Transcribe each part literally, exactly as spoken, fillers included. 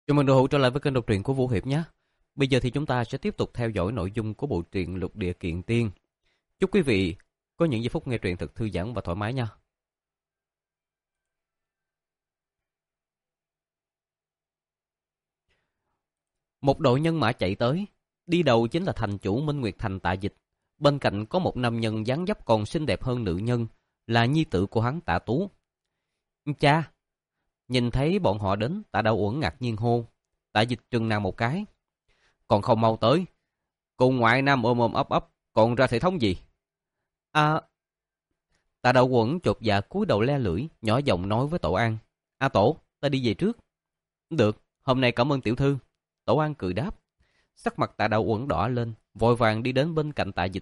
Chào mừng đội hữu trở lại với kênh đọc truyện của Vũ Hiệp nhé. Bây giờ thì chúng ta sẽ tiếp tục theo dõi nội dung của bộ truyện Lục Địa Kiện Tiên. Chúc quý vị có những giây phút nghe truyện thật thư giãn và thoải mái nha. Một đội nhân mã chạy tới, đi đầu chính là thành chủ Minh Nguyệt Thành Tạ Dịch. Bên cạnh có một nam nhân dáng dấp còn xinh đẹp hơn nữ nhân, là nhi tử của hắn Tạ Tú. Cha! Nhìn thấy bọn họ đến, Tạ Đạo Uẩn ngạc nhiên hô. Tạ Dịch trừng nàng một cái. Còn không mau tới. Cùng ngoại nam ôm ôm ấp ấp, còn ra thể thống gì? À... Tạ Đạo Uẩn chột dạ cúi đầu le lưỡi, nhỏ giọng nói với Tổ An. A Tổ, ta đi về trước. Được, hôm nay cảm ơn tiểu thư. Tổ An cười đáp. Sắc mặt Tạ Đạo Uẩn đỏ lên, vội vàng đi đến bên cạnh Tạ Dịch.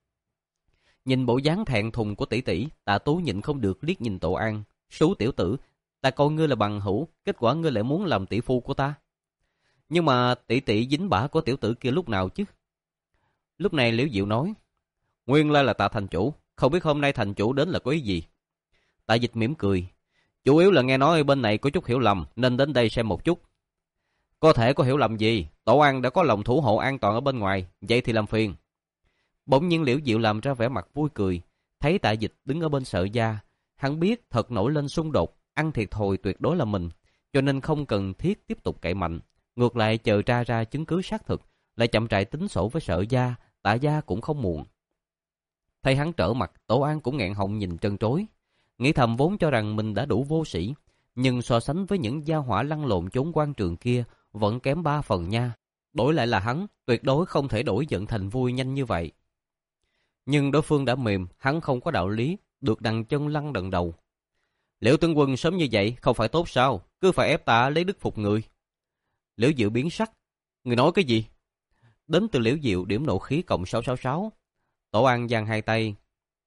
Nhìn bộ dáng thẹn thùng của tỷ tỷ, Tạ Tú nhịn không được liếc nhìn Tổ An. Sú tiểu tử, ta coi ngươi là bằng hữu, kết quả ngươi lại muốn làm tỷ phu của ta. Nhưng mà tỷ tỷ dính bả của tiểu tử kia lúc nào chứ? Lúc này Liễu Diệu nói, nguyên lai là Tạ thành chủ, không biết hôm nay thành chủ đến là có ý gì? Tạ Dịch mỉm cười, chủ yếu là nghe nói bên này có chút hiểu lầm nên đến đây xem một chút. Có thể có hiểu lầm gì, Tổ An đã có lòng thủ hộ an toàn ở bên ngoài, vậy thì làm phiền. Bỗng nhiên Liễu Diệu làm ra vẻ mặt vui cười, thấy Tạ Dịch đứng ở bên Sợ Gia, hắn biết thật nổi lên xung đột, ăn thiệt thòi tuyệt đối là mình, cho nên không cần thiết tiếp tục cậy mạnh. Ngược lại chờ tra ra chứng cứ xác thực, lại chậm rãi tính sổ với Sợ Gia, Tạ Gia cũng không muộn. Thấy hắn trở mặt, Tổ An cũng nghẹn họng nhìn trân trối. Nghĩ thầm vốn cho rằng mình đã đủ vô sĩ, nhưng so sánh với những gia hỏa lăn lộn trốn quan trường kia, vẫn kém ba phần nha. Đổi lại là hắn, tuyệt đối không thể đổi giận thành vui nhanh như vậy. Nhưng đối phương đã mềm, hắn không có đạo lý, được đằng chân lăn đằng đầu. Liễu tướng quân sớm như vậy không phải tốt sao, cứ phải ép ta lấy đức phục người. Liễu Diệu biến sắc, người nói cái gì? Đến từ Liễu Diệu điểm nộ khí cộng sáu sáu sáu. Tổ An giang hai tay.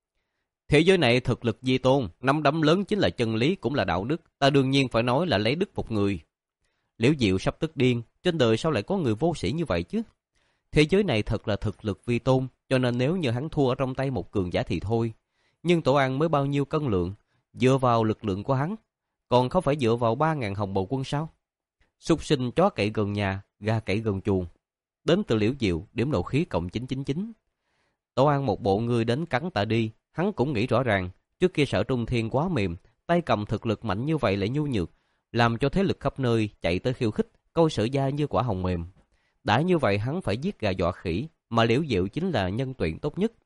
Thế giới này thực lực di tôn, nắm đấm lớn chính là chân lý cũng là đạo đức, ta đương nhiên phải nói là lấy đức phục người. Liễu Diệu sắp tức điên, trên đời sao lại có người vô sĩ như vậy chứ? Thế giới này thật là thực lực vi tôn, cho nên nếu như hắn thua ở trong tay một cường giả thì thôi. Nhưng Tổ An mới bao nhiêu cân lượng, dựa vào lực lượng của hắn, còn không phải dựa vào ba ngàn hồng bầu quân sao? Súc sinh chó cậy gần nhà, gà cậy gần chuồng. Đến từ Liễu Diệu, điểm nộ khí cộng chín chín chín. Tổ An một bộ người đến cắn tạ đi, hắn cũng nghĩ rõ ràng, trước kia Sở Trung Thiên quá mềm, tay cầm thực lực mạnh như vậy lại nhu nhược, làm cho thế lực khắp nơi chạy tới khiêu khích, coi Sở Gia như quả hồng mềm. Đã như vậy hắn phải giết gà dọa khỉ, mà Liễu Diệu chính là nhân tuyển tốt nhất.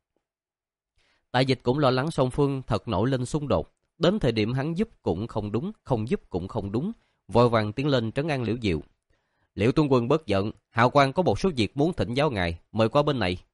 Tạ Dịch cũng lo lắng song phương thật nổi lên xung đột, đến thời điểm hắn giúp cũng không đúng, không giúp cũng không đúng, vội vàng tiến lên trấn an Liễu Diệu. Liễu tướng quân bớt giận, hào quan có một số việc muốn thỉnh giáo ngài, mời qua bên này.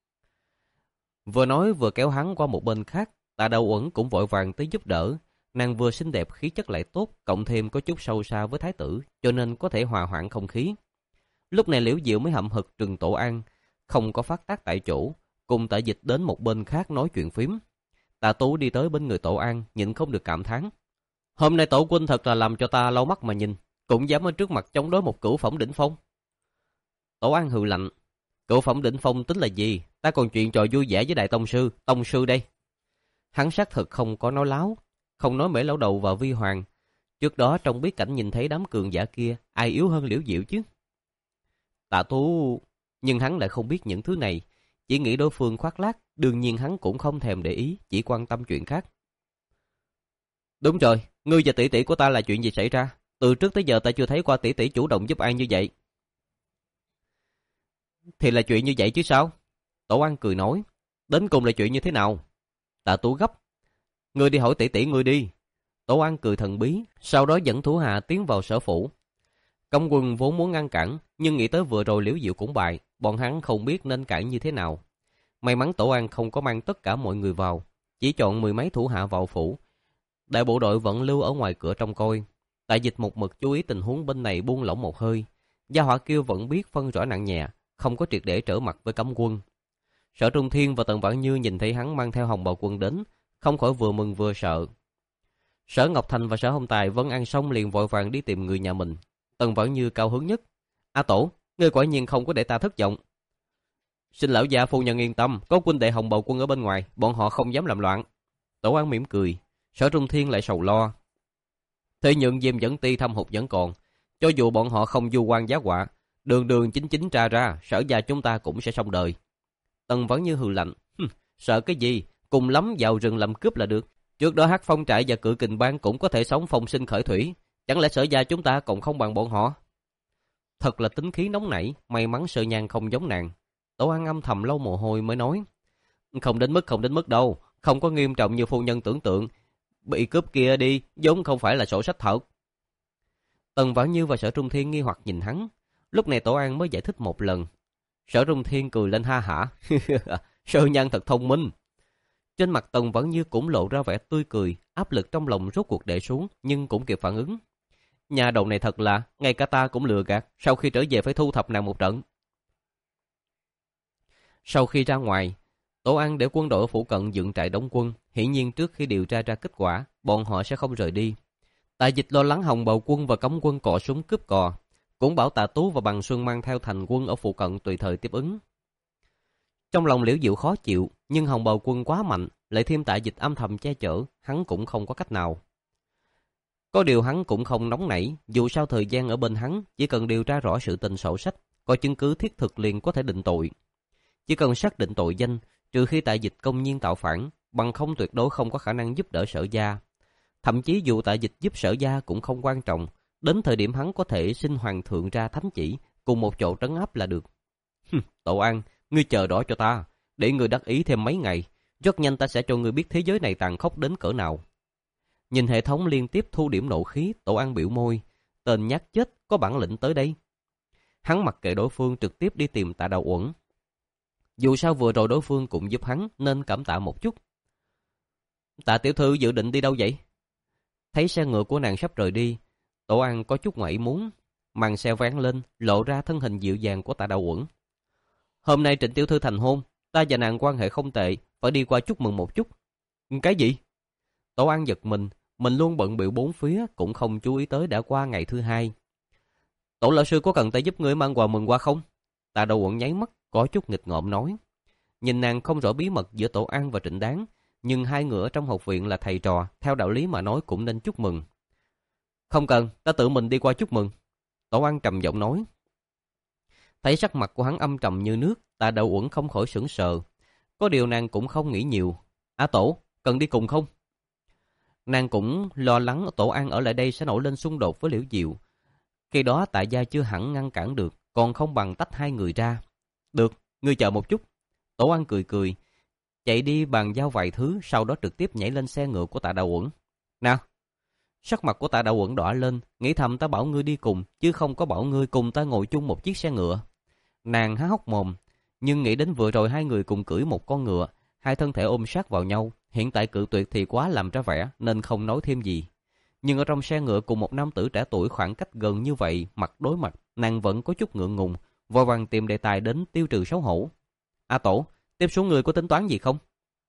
Vừa nói vừa kéo hắn qua một bên khác, Tạ Đạo Uẩn cũng vội vàng tới giúp đỡ. Nàng vừa xinh đẹp khí chất lại tốt, cộng thêm có chút sâu xa với thái tử, cho nên có thể hòa hoãn không khí. Lúc này Liễu Diệu mới hậm hực trừng Tổ An, không có phát tác tại chỗ, cùng Tạ Dịch đến một bên khác nói chuyện phím. Tạ Tú đi tới bên người Tổ An, nhịn không được cảm thán. Hôm nay Tổ huynh thật là làm cho ta lau mắt mà nhìn, cũng dám ở trước mặt chống đối một cửu phẩm đỉnh phong. Tổ An hừ lạnh, cửu phẩm đỉnh phong tính là gì? Ta còn chuyện trò vui vẻ với đại tông sư, tông sư đây. Hắn xác thực không có nói láo, không nói Mễ Lão Đầu và Vi Hoàng. Trước đó trong bí cảnh nhìn thấy đám cường giả kia, ai yếu hơn Liễu Diệu chứ? Tạ Tú, nhưng hắn lại không biết những thứ này, chỉ nghĩ đối phương khoác lác, đương nhiên hắn cũng không thèm để ý, chỉ quan tâm chuyện khác. Đúng rồi, ngươi và tỷ tỷ của ta là chuyện gì xảy ra? Từ trước tới giờ ta chưa thấy qua tỷ tỷ chủ động giúp ai như vậy. Thì là chuyện như vậy chứ sao? Tổ An cười nói, đến cùng là chuyện như thế nào? Tạ Tú gấp, ngươi đi hỏi tỷ tỷ ngươi đi. Tổ An cười thần bí, sau đó dẫn thủ hạ tiến vào sở phủ. Công quân vốn muốn ngăn cản, nhưng nghĩ tới vừa rồi Liễu Diệu cũng bại, bọn hắn không biết nên cản như thế nào. May mắn Tổ An không có mang tất cả mọi người vào, chỉ chọn mười mấy thủ hạ vào phủ. Đại bộ đội vẫn lưu ở ngoài cửa trông coi. Tạ Dịch một mực chú ý tình huống bên này buông lỏng một hơi. Gia hỏa kia vẫn biết phân rõ nặng nhẹ, không có triệt để trở mặt với cấm quân. Sở Trung Thiên và Tần Vãn Như nhìn thấy hắn mang theo hồng bào quân đến, không khỏi vừa mừng vừa sợ. Sở Ngọc Thành và Sở Hồng Tài vẫn ăn xong liền vội vàng đi tìm người nhà mình. Tần Vãn Như cao hứng nhất. A Tổ, ngươi quả nhiên không có để ta thất vọng. Xin lão gia phu nhân yên tâm, có huynh đệ hồng bào quân ở bên ngoài, bọn họ không dám làm loạn. Tổ An mỉm cười. Sở Trung Thiên lại sầu lo. Thế nhưng Diêm Dẫn Ti thâm hụt vẫn còn, Cho dù bọn họ không du quan giá họa, đường đường chính chính tra ra, Sở gia chúng ta cũng sẽ xong đời. Tần Vãn Như hừ lạnh, sợ cái gì, cùng lắm vào rừng làm cướp là được. Trước đó Hắc Phong trại và Cự Kình bang cũng có thể sống phong sinh khởi thủy, chẳng lẽ Sở gia chúng ta còn không bằng bọn họ? Thật là tính khí nóng nảy, may mắn Sở Nhan không giống nàng. Tổ An âm thầm lau mồ hôi mới nói, không đến mức không đến mức đâu, không có nghiêm trọng như phu nhân tưởng tượng. Bị cướp kia đi, giống không phải là sổ sách thật. Tần Vãn Như và Sở Trung Thiên nghi hoặc nhìn hắn. Lúc này Tổ An mới giải thích một lần. Sở Trung Thiên cười lên ha hả. Sở Nhan thật thông minh. Trên mặt Tần Vãn Như cũng lộ ra vẻ tươi cười, áp lực trong lòng rốt cuộc để xuống, nhưng cũng kịp phản ứng. Nhà đầu này thật là, ngay cả ta cũng lừa gạt, sau khi trở về phải thu thập nàng một trận. Sau khi ra ngoài, Tổ An để quân đội ở phủ cận dựng trại đóng quân, hiển nhiên trước khi điều tra ra kết quả, bọn họ sẽ không rời đi. Tạ Dịch lo lắng Hồng Bào quân và cấm quân cọ súng cướp cò, cũng bảo Tạ Tú và Bằng Xuân mang theo thành quân ở phụ cận tùy thời tiếp ứng. Trong lòng Liễu Diệu khó chịu, nhưng Hồng Bào quân quá mạnh, lại thêm Tạ Dịch âm thầm che chở, hắn cũng không có cách nào. Có điều hắn cũng không nóng nảy, dù sao thời gian ở bên hắn, chỉ cần điều tra rõ sự tình sổ sách, có chứng cứ thiết thực liền có thể định tội. Chỉ cần xác định tội danh, trừ khi Tạ Dịch công nhiên tạo phản, bằng không tuyệt đối không có khả năng giúp đỡ Sở gia. Thậm chí dù Tạ Dịch giúp Sở gia cũng không quan trọng, đến thời điểm hắn có thể xin hoàng thượng ra thánh chỉ, cùng một chỗ trấn áp là được. Tổ An, ngươi chờ đó cho ta, để ngươi đắc ý thêm mấy ngày, rất nhanh ta sẽ cho ngươi biết thế giới này tàn khốc đến cỡ nào. Nhìn hệ thống liên tiếp thu điểm nộ khí, Tổ An biểu môi, tên nhát chết có bản lĩnh tới đây. Hắn mặc kệ đối phương trực tiếp đi tìm Tạ Đào Uẩn. Dù sao vừa rồi đối phương cũng giúp hắn nên cảm tạ một chút. Tạ tiểu thư dự định đi đâu vậy? Thấy xe ngựa của nàng sắp rời đi, Tổ An có chút ngoài ý muốn. Màn xe vén lên, lộ ra thân hình dịu dàng của Tạ Đào Uẩn. Hôm nay Trịnh tiểu thư thành hôn, ta và nàng quan hệ không tệ, phải đi qua chúc mừng một chút. Cái gì? Tổ An giật mình, mình luôn bận bịu bốn phía, cũng không chú ý tới đã qua ngày thứ hai. Tổ lão sư có cần ta giúp ngươi mang quà mừng qua không? Tạ Đào Uẩn nháy mắt, có chút nghịch ngợm nói. Nhìn nàng không rõ bí mật giữa Tổ An và Trịnh Đáng, nhưng hai người ở trong học viện là thầy trò, theo đạo lý mà nói cũng nên chúc mừng. Không cần, ta tự mình đi qua chúc mừng. Tổ An trầm giọng nói. Thấy sắc mặt của hắn âm trầm như nước, Tạ Đào Uẩn không khỏi sững sờ. Có điều nàng cũng không nghĩ nhiều. À Tổ, cần đi cùng không? Nàng cũng lo lắng Tổ An ở lại đây sẽ nổi lên xung đột với Liễu Diệu. Khi đó Tạ gia chưa hẳn ngăn cản được, còn không bằng tách hai người ra. Được, ngươi chờ một chút. Tổ An cười cười, chạy đi bàn giao vài thứ, sau đó trực tiếp nhảy lên xe ngựa của Tạ Đào Uẩn. Nào! Sắc mặt của Tạ Đào Uẩn đỏ lên, nghĩ thầm ta bảo ngươi đi cùng, chứ không có bảo ngươi cùng ta ngồi chung một chiếc xe ngựa. Nàng há hốc mồm, nhưng nghĩ đến vừa rồi hai người cùng cưỡi một con ngựa, hai thân thể ôm sát vào nhau, hiện tại cự tuyệt thì quá làm ra vẻ, nên không nói thêm gì. Nhưng ở trong xe ngựa cùng một nam tử trẻ tuổi khoảng cách gần như vậy, mặt đối mặt, nàng vẫn có chút ngượng ngùng, vội vàng tìm đề tài đến tiêu trừ xấu hổ. A Tổ, tiếp xuống người có tính toán gì không?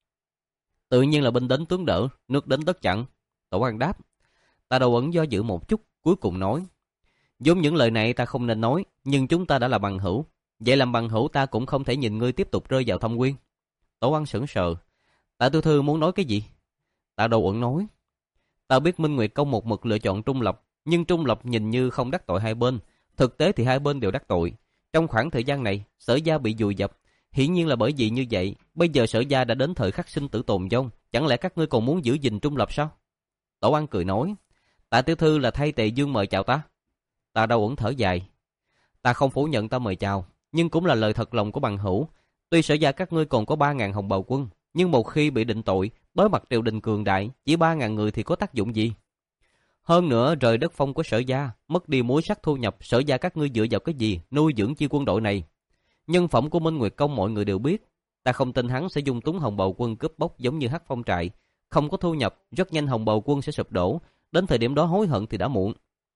Tự nhiên là binh đến tướng đỡ, nước đến đất chặn. Tổ An đáp. Tạ Đào Uẩn do dự một chút, cuối cùng nói. Giống những lời này ta không nên nói, nhưng chúng ta đã là bằng hữu. Vậy làm bằng hữu ta cũng không thể nhìn ngươi tiếp tục rơi vào thâm quyến. Tổ An sững sờ. Tạ tiểu thư muốn nói cái gì? Tạ Đào Uẩn nói. Ta biết Minh Nguyệt Công một mực lựa chọn trung lập, nhưng trung lập nhìn như không đắc tội hai bên. Thực tế thì hai bên đều đắc tội. Trong khoảng thời gian này, Sở gia bị vùi dập. Hiển nhiên là bởi vì như vậy, bây giờ Sở gia đã đến thời khắc sinh tử tồn vong, chẳng lẽ các ngươi còn muốn giữ gìn trung lập sao? Tổ An cười nói. Tạ tiểu thư là thay Tề Dương mời chào ta. Tạ Đào Uẩn thở dài. Ta không phủ nhận ta mời chào, nhưng cũng là lời thật lòng của bằng hữu. Tuy Sở gia các ngươi còn có ba ngàn hồng bào quân, nhưng một khi bị định tội, đối mặt triều đình cường đại, chỉ ba ngàn người thì có tác dụng gì? Hơn nữa, rời đất phong của Sở gia, mất đi mối sắc thu nhập, Sở gia các ngươi dựa vào cái gì nuôi dưỡng chi quân đội này? Nhân phẩm của Minh Nguyệt Công mọi người đều biết, ta không tin hắn sẽ dung túng hồng bào quân cướp bóc giống như Hắc Phong trại, không có thu nhập, rất nhanh hồng bào quân sẽ sụp đổ, đến thời điểm đó hối hận thì đã muộn.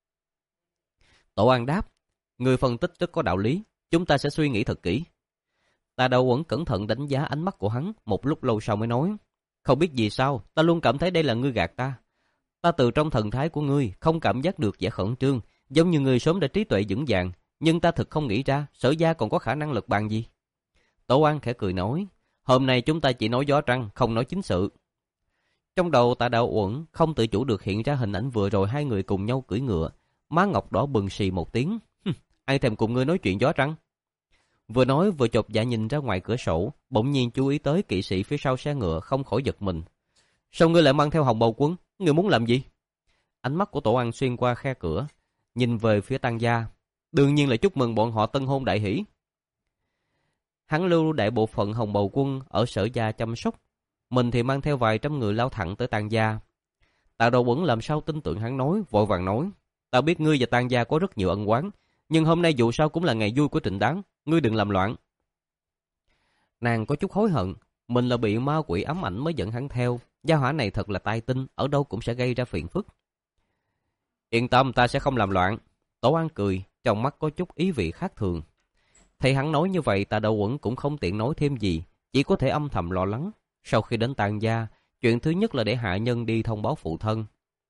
Tổ An đáp, người phân tích rất có đạo lý, chúng ta sẽ suy nghĩ thật kỹ. Tạ Đào Uẩn cẩn thận đánh giá ánh mắt của hắn, một lúc lâu sau mới nói, không biết vì sao, ta luôn cảm thấy đây là ngươi gạt ta. Ta từ trong thần thái của ngươi không cảm giác được vẻ khẩn trương, giống như ngươi sớm đã trí tuệ vững vàng, nhưng ta thực không nghĩ ra Sở gia còn có khả năng lực bàn gì. Tổ An khẽ cười nói, hôm nay chúng ta chỉ nói gió trăng, không nói chính sự. Trong đầu Tạ Đào Uẩn không tự chủ được hiện ra hình ảnh vừa rồi hai người cùng nhau cưỡi ngựa, má ngọc đỏ bừng xì một tiếng. Ai thèm cùng ngươi nói chuyện gió trăng? Vừa nói vừa chột dạ nhìn ra ngoài cửa sổ, bỗng nhiên chú ý tới kỵ sĩ phía sau xe ngựa, không khỏi giật mình. Sao ngươi lại mang theo hồng bào quân? Ngươi muốn làm gì? Ánh mắt của Tổ Ăn xuyên qua khe cửa, nhìn về phía Tang gia. Đương nhiên là chúc mừng bọn họ tân hôn đại hỷ. Hắn lưu đại bộ phận hồng bào quân ở Sở gia chăm sóc, mình thì mang theo vài trăm người lao thẳng tới Tang gia. Tạ Đầu Quẩn làm sao tin tưởng hắn nói, vội vàng nói: Ta biết ngươi và Tang gia có rất nhiều ân oán, nhưng hôm nay dù sao cũng là ngày vui của Trịnh Đáng, ngươi đừng làm loạn. Nàng có chút hối hận, mình là bị ma quỷ ám ảnh mới dẫn hắn theo, gia hỏa này thật là tai tinh, ở đâu cũng sẽ gây ra phiền phức. Yên tâm, ta sẽ không làm loạn. Tổ An cười, trong mắt có chút ý vị khác thường. Thấy hắn nói như vậy, Tạ Đầu Quẩn cũng không tiện nói thêm gì, chỉ có thể âm thầm lo lắng. Sau khi đến Tang gia, chuyện thứ nhất là để hạ nhân đi thông báo phụ thân.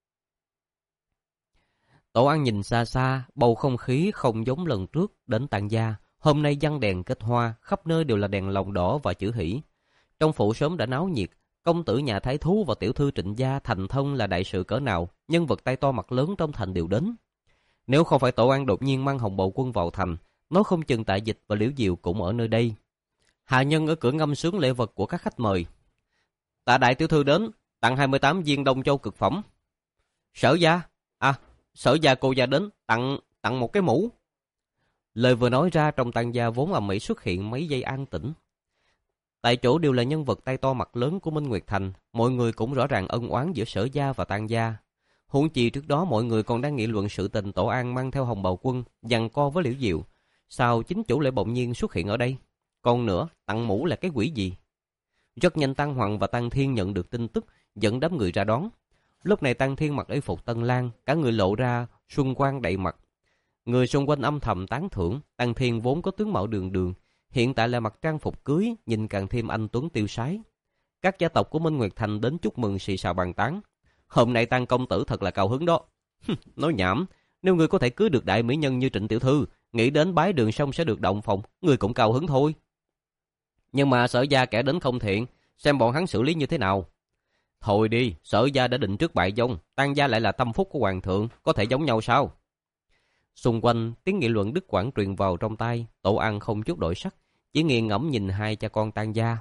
Tổ An nhìn xa xa, bầu không khí không giống lần trước đến Tang gia. Hôm nay giăng đèn kết hoa, khắp nơi đều là đèn lồng đỏ và chữ hỷ. Trong phủ sớm đã náo nhiệt, công tử nhà thái thú và tiểu thư Trịnh gia thành thân là đại sự cỡ nào, nhân vật tay to mặt lớn trong thành đều đến. Nếu không phải Tổ An đột nhiên mang hồng bào quân vào thành, nói không chừng Tạ Dịch và Liễu Diệu cũng ở nơi đây. Hạ nhân ở cửa ngâm sướng lễ vật của các khách mời. Tạ đại tiểu thư đến, tặng hai mươi tám viên Đông Châu cực phẩm. Sở gia, à, Sở gia cô gia đến, tặng tặng một cái mũ. Lời vừa nói ra, trong Tang gia vốn ầm ĩ xuất hiện mấy giây an tĩnh. Tại chỗ đều là nhân vật tay to mặt lớn của Minh Nguyệt Thành, mọi người cũng rõ ràng ân oán giữa Sở gia và Tang gia. Huống chi trước đó mọi người còn đang nghị luận sự tình Tổ An mang theo hồng bào quân giằng co với Liễu Diệu, sao chính chủ lại bỗng nhiên xuất hiện ở đây? Còn nữa, tặng mũ là cái quỷ gì? Rất nhanh Tăng Hoàng và Tăng Thiên nhận được tin tức, dẫn đám người ra đón. Lúc này Tăng Thiên mặc y phục tân lang, cả người lộ ra xuân quang đầy mặt. Người xung quanh âm thầm tán thưởng, Tăng Thiên vốn có tướng mạo đường đường, hiện tại là mặc trang phục cưới, nhìn càng thêm anh tuấn tiêu sái. Các gia tộc của Minh Nguyệt Thành đến chúc mừng xì xào bàn tán. Hôm nay Tăng công tử thật là cao hứng đó. Nói nhảm, nếu người có thể cưới được đại mỹ nhân như Trịnh tiểu thư, nghĩ đến bái đường xong sẽ được động phòng, người cũng cao hứng thôi. Nhưng mà Sở gia kẻ đến không thiện, xem bọn hắn xử lý như thế nào. Thôi đi, Sở gia đã định trước bại vong, Tang gia lại là tâm phúc của hoàng thượng, có thể giống nhau sao? Xung quanh tiếng nghị luận đứt quãng truyền vào trong tai, Tổ An không chút đổi sắc, chỉ nghiền ngẫm nhìn hai cha con Tang gia.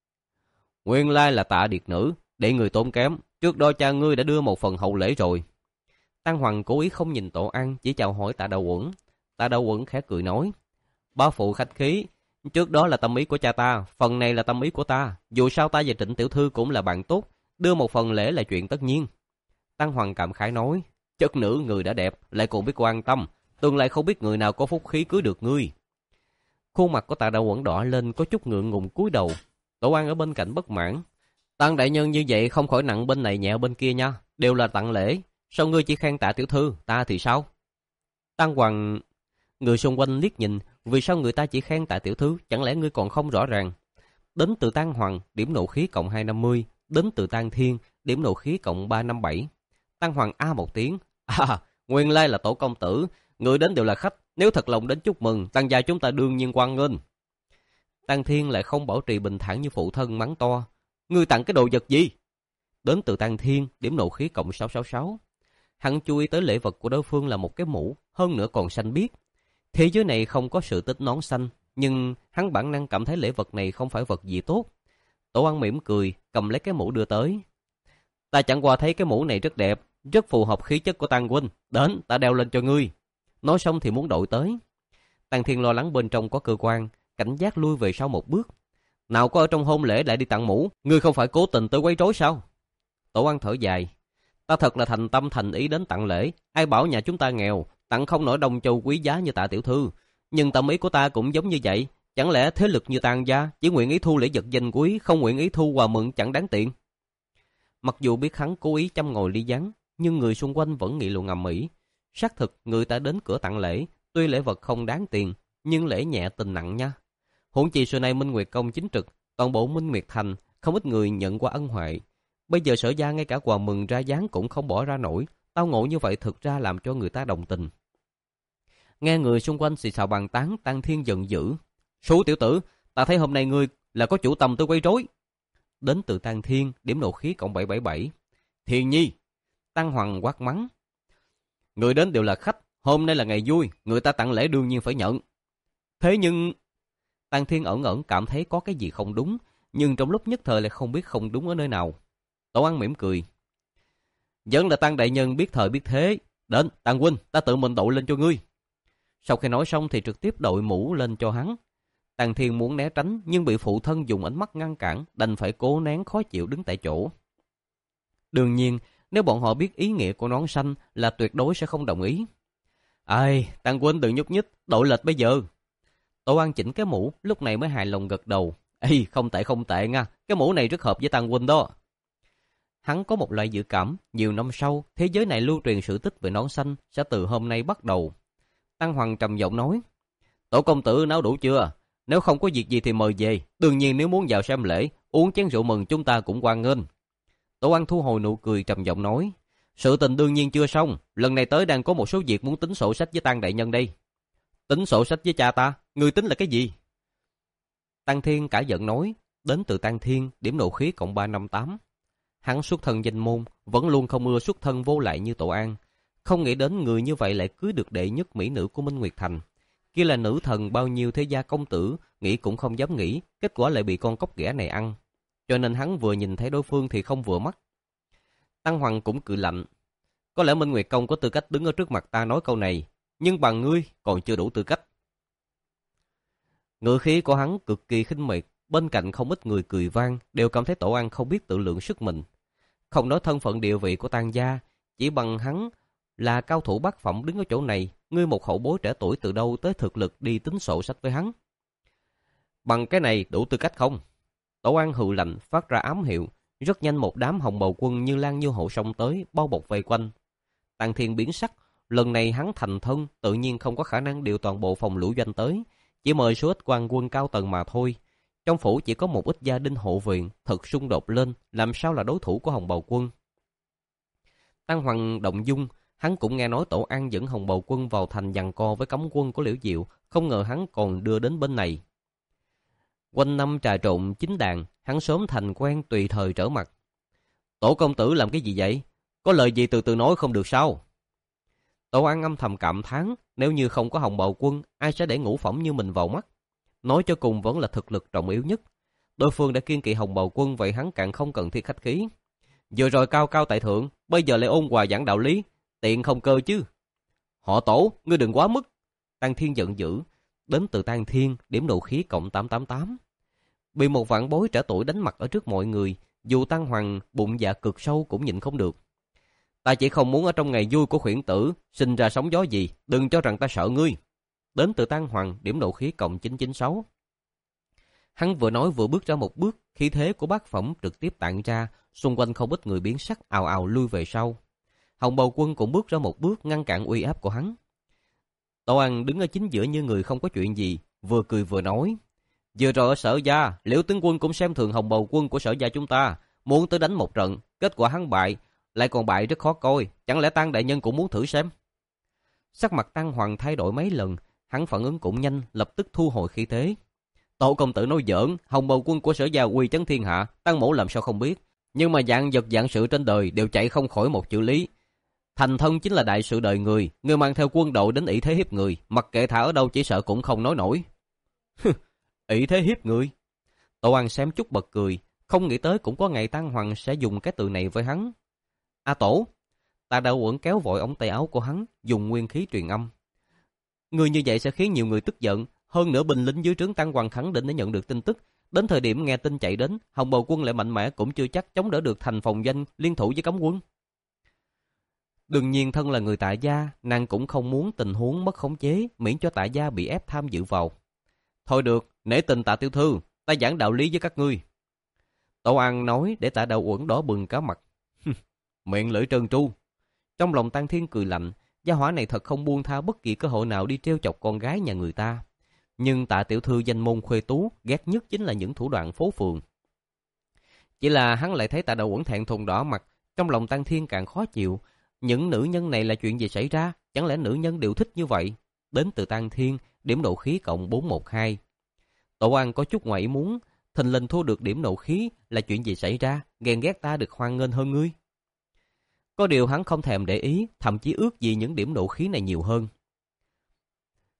Nguyên lai là Tạ điệt nữ, để người tốn kém, trước đó cha ngươi đã đưa một phần hậu lễ rồi. Tăng Hoàng cố ý không nhìn Tổ An, chỉ chào hỏi Tạ Đầu Quẩn. Tạ Đầu Quẩn khẽ cười nói: Bá phụ khách khí, trước đó là tâm ý của cha ta, phần này là tâm ý của ta, dù sao ta và Trịnh tiểu thư cũng là bạn tốt, đưa một phần lễ là chuyện tất nhiên. Tăng Hoàng cảm khái nói: Chất nữ người đã đẹp, lại còn biết quan tâm, tương lai không biết người nào có phúc khí cưới được ngươi. Khuôn mặt của Tạ Đầu Quẩn đỏ lên, có chút ngượng ngùng cúi đầu. Tổ An ở bên cạnh bất mãn: Tăng đại nhân như vậy không khỏi nặng bên này nhẹ bên kia nha, đều là tặng lễ, sao ngươi chỉ khen Tạ tiểu thư, ta thì sao? Tăng Hoàng... Người xung quanh liếc nhìn, vì sao người ta chỉ khen Tạ tiểu thư, chẳng lẽ ngươi còn không rõ ràng? Đến từ Tăng Hoàng, điểm nộ khí cộng hai trăm năm mươi, đến từ Tăng Thiên, điểm nộ khí cộng ba trăm năm mươi bảy. Tăng Hoàng a một tiếng: À, nguyên lai là Tổ công tử, người đến đều là khách, nếu thật lòng đến chúc mừng, Tăng gia chúng ta đương nhiên hoan nghênh. Tăng Thiên lại không bảo trì bình thản như phụ thân, mắng to: Ngươi tặng cái đồ vật gì? Đến từ Tăng Thiên, điểm nộ khí cộng sáu sáu sáu. Hắn chú ý tới lễ vật của đối phương là một cái mũ, hơn nữa còn xanh biếc. Thế giới này không có sự tích nón xanh, nhưng hắn bản năng cảm thấy lễ vật này không phải vật gì tốt. Tổ An mỉm cười, cầm lấy cái mũ đưa tới. Ta chẳng qua thấy cái mũ này rất đẹp, rất phù hợp khí chất của Tăng huynh, đến ta đeo lên cho ngươi. Nói xong thì muốn đội tới. Tăng Thiên lo lắng bên trong có cơ quan, cảnh giác lui về sau một bước. Nào có ở trong hôn lễ lại đi tặng mũ, ngươi không phải cố tình tới quấy rối sao? Tổ An thở dài: Ta thật là thành tâm thành ý đến tặng lễ, ai bảo nhà chúng ta nghèo, tặng không nổi Đông Châu quý giá như Tạ tiểu thư. Nhưng tâm ý của ta cũng giống như vậy, chẳng lẽ thế lực như Tang gia chỉ nguyện ý thu lễ vật danh quý, không nguyện ý thu quà mượn chẳng đáng tiện. Mặc dù biết hắn cố ý châm ngòi ly gián, nhưng người xung quanh vẫn nghị luận ầm ĩ. Xác thực người ta đến cửa tặng lễ, tuy lễ vật không đáng tiền, nhưng lễ nhẹ tình nặng nha. Huống chi xưa nay Minh Nguyệt công chính trực, toàn bộ Minh Nguyệt Thành không ít người nhận qua ân huệ. Bây giờ Sở gia ngay cả quà mừng ra dáng cũng không bỏ ra nổi, tao ngộ như vậy thực ra làm cho người ta đồng tình. Nghe người xung quanh xì xào bàn tán, Tăng Thiên giận dữ: Số tiểu tử, ta thấy hôm nay ngươi là có chủ tâm tới quấy rối. Đến từ Tăng Thiên, điểm nộ khí cộng bảy bảy bảy. Thiên nhi! Tăng Hoàng quát mắng: Người đến đều là khách, hôm nay là ngày vui, người ta tặng lễ đương nhiên phải nhận. Thế nhưng... Tang Thiên ẩn ẩn cảm thấy có cái gì không đúng, nhưng trong lúc nhất thời lại không biết không đúng ở nơi nào. Tổ An mỉm cười. Vẫn là Tang đại nhân biết thời biết thế. Đến, Tang huynh, ta tự mình đội lên cho ngươi. Sau khi nói xong thì trực tiếp đội mũ lên cho hắn. Tang Thiên muốn né tránh nhưng bị phụ thân dùng ánh mắt ngăn cản, đành phải cố nén khó chịu đứng tại chỗ. Đương nhiên, nếu bọn họ biết ý nghĩa của nón xanh là tuyệt đối sẽ không đồng ý. Ai, Tang huynh đừng nhúc nhích, đội lệch bây giờ. Tổ An chỉnh cái mũ, lúc này mới hài lòng gật đầu. Ê, không tệ không tệ nha, cái mũ này rất hợp với Tang huynh đó. Hắn có một loại dự cảm, nhiều năm sau, thế giới này lưu truyền sự tích về nón xanh sẽ từ hôm nay bắt đầu. Tăng Hoàng trầm giọng nói, Tổ công tử nấu đủ chưa? Nếu không có việc gì thì mời về, đương nhiên nếu muốn vào xem lễ, uống chén rượu mừng chúng ta cũng hoan nghênh. Tổ An thu hồi nụ cười trầm giọng nói, sự tình đương nhiên chưa xong, lần này tới đang có một số việc muốn tính sổ sách với Tang đại nhân đây. Tính sổ sách với cha ta, ngươi tính là cái gì? Tang Thiên cả giận nói, đến từ Tang Thiên, điểm nộ khí cộng ba năm tám. Hắn xuất thân danh môn, vẫn luôn không ưa xuất thân vô lại như Tổ An. Không nghĩ đến người như vậy lại cưới được đệ nhất mỹ nữ của Minh Nguyệt Thành. Kia là nữ thần bao nhiêu thế gia công tử, nghĩ cũng không dám nghĩ, kết quả lại bị con cóc ghẻ này ăn. Cho nên hắn vừa nhìn thấy đối phương thì không vừa mắt. Tăng Hoàng cũng cười lạnh. Có lẽ Minh Nguyệt Công có tư cách đứng ở trước mặt ta nói câu này, nhưng bằng ngươi còn chưa đủ tư cách. Ngữ khí của hắn cực kỳ khinh miệt, bên cạnh không ít người cười vang, đều cảm thấy Tổ An không biết tự lượng sức mình. Không nói thân phận địa vị của Tang gia, chỉ bằng hắn là cao thủ bát phẩm đứng ở chỗ này, ngươi một hậu bối trẻ tuổi từ đâu tới thực lực đi tính sổ sách với hắn. Bằng cái này đủ tư cách không? Tổ An hừ lạnh phát ra ám hiệu, rất nhanh một đám hồng bào quân như lan như hổ sông tới, bao bọc vây quanh. Tang Thiên biến sắc, lần này hắn thành thân, tự nhiên không có khả năng điều toàn bộ phòng lũ doanh tới, chỉ mời số ít quan quân cao tầng mà thôi. Trong phủ chỉ có một ít gia đình hộ viện, thật xung đột lên, làm sao là đối thủ của hồng bào quân. Tăng Hoàng động dung, hắn cũng nghe nói Tổ An dẫn hồng bào quân vào thành giằng co với cấm quân của Liễu Diệu, không ngờ hắn còn đưa đến bên này. Quanh năm trà trộn chính đàn, hắn sớm thành quen tùy thời trở mặt. Tổ công tử làm cái gì vậy? Có lời gì từ từ nói không được sao? Tổ An âm thầm cảm thán, nếu như không có hồng bào quân, ai sẽ để ngũ phẩm như mình vào mắt? Nói cho cùng vẫn là thực lực trọng yếu nhất. Đối phương đã kiên kỵ hồng bào quân, vậy hắn càng không cần thiết khách khí. Vừa rồi cao cao tại thượng, bây giờ lại ôn hòa giảng đạo lý, tiện không cơ chứ. Họ Tổ, ngươi đừng quá mức. Tang Thiên giận dữ, đến từ Tang Thiên, điểm nộ khí cộng tám tám tám. Bị một vạn bối trẻ tuổi đánh mặt ở trước mọi người, dù Tăng Hoàng bụng dạ cực sâu cũng nhịn không được. Ta chỉ không muốn ở trong ngày vui của khuyển tử sinh ra sóng gió gì, đừng cho rằng ta sợ ngươi. Đến từ Tăng Hoàng, điểm nộ khí cộng chín chín sáu. Hắn vừa nói vừa bước ra một bước, khí thế của bát phẩm trực tiếp tản ra, xung quanh không ít người biến sắc ào ào lui về sau. Hồng bào quân cũng bước ra một bước ngăn cản uy áp của hắn. Tổ An đứng ở chính giữa như người không có chuyện gì, vừa cười vừa nói. Vừa rồi ở Sở Gia, Liễu tướng quân cũng xem thường hồng bào quân của Sở Gia chúng ta, muốn tới đánh một trận, kết quả hắn bại, lại còn bại rất khó coi, chẳng lẽ Tăng đại nhân cũng muốn thử xem? Sắc mặt Tăng Hoàng thay đổi mấy lần, hắn phản ứng cũng nhanh, lập tức thu hồi khí thế. Tổ công tử nói giỡn, hồng bào quân của Sở Gia uy chấn thiên hạ, Tăng mẫu làm sao không biết, nhưng mà dạng vật dạng sự trên đời đều chạy không khỏi một chữ lý. Thành thân chính là đại sự đời người, người mang theo quân đội đến ỷ thế hiếp người, mặc kệ thả ở đâu chỉ sợ cũng không nói nổi. ỷ thế hiếp người? Tổ An xém chút bật cười, không nghĩ tới cũng có ngày Tăng Hoàng sẽ dùng cái từ này với hắn. A Tổ, ta đã uẩn kéo vội ống tay áo của hắn, dùng nguyên khí truyền âm. Người như vậy sẽ khiến nhiều người tức giận, hơn nữa binh lính dưới trướng Tăng Hoàng khẳng định đã nhận được tin tức, đến thời điểm nghe tin chạy đến, hồng bào quân lại mạnh mẽ cũng chưa chắc chống đỡ được thành phòng danh liên thủ với cấm quân. Đương nhiên thân là người tại gia, nàng cũng không muốn tình huống mất khống chế, miễn cho tại gia bị ép tham dự vào. Thôi được, nể tình Tạ tiểu thư, ta giảng đạo lý với các ngươi. Tổ An nói để Tạ Đạo Uẩn đỏ bừng cả mặt. Miệng lưỡi trơn tru. Trong lòng Tăng Thiên cười lạnh, gia hỏa này thật không buông tha bất kỳ cơ hội nào đi trêu chọc con gái nhà người ta. Nhưng Tạ tiểu thư danh môn khuê tú, ghét nhất chính là những thủ đoạn phố phường. Chỉ là hắn lại thấy Tạ Đạo Uẩn thẹn thùng đỏ mặt, trong lòng Tăng Thiên càng khó chịu. Những nữ nhân này là chuyện gì xảy ra? Chẳng lẽ nữ nhân đều thích như vậy? Đến từ Tăng Thiên, điểm nộ khí cộng bốn một hai. Tổ An có chút ngoại ý muốn, thình lình thu được điểm nộ khí là chuyện gì xảy ra? Ghen ghét ta được hoan nghênh hơn ngươi. Có điều hắn không thèm để ý, thậm chí ước gì những điểm nộ khí này nhiều hơn.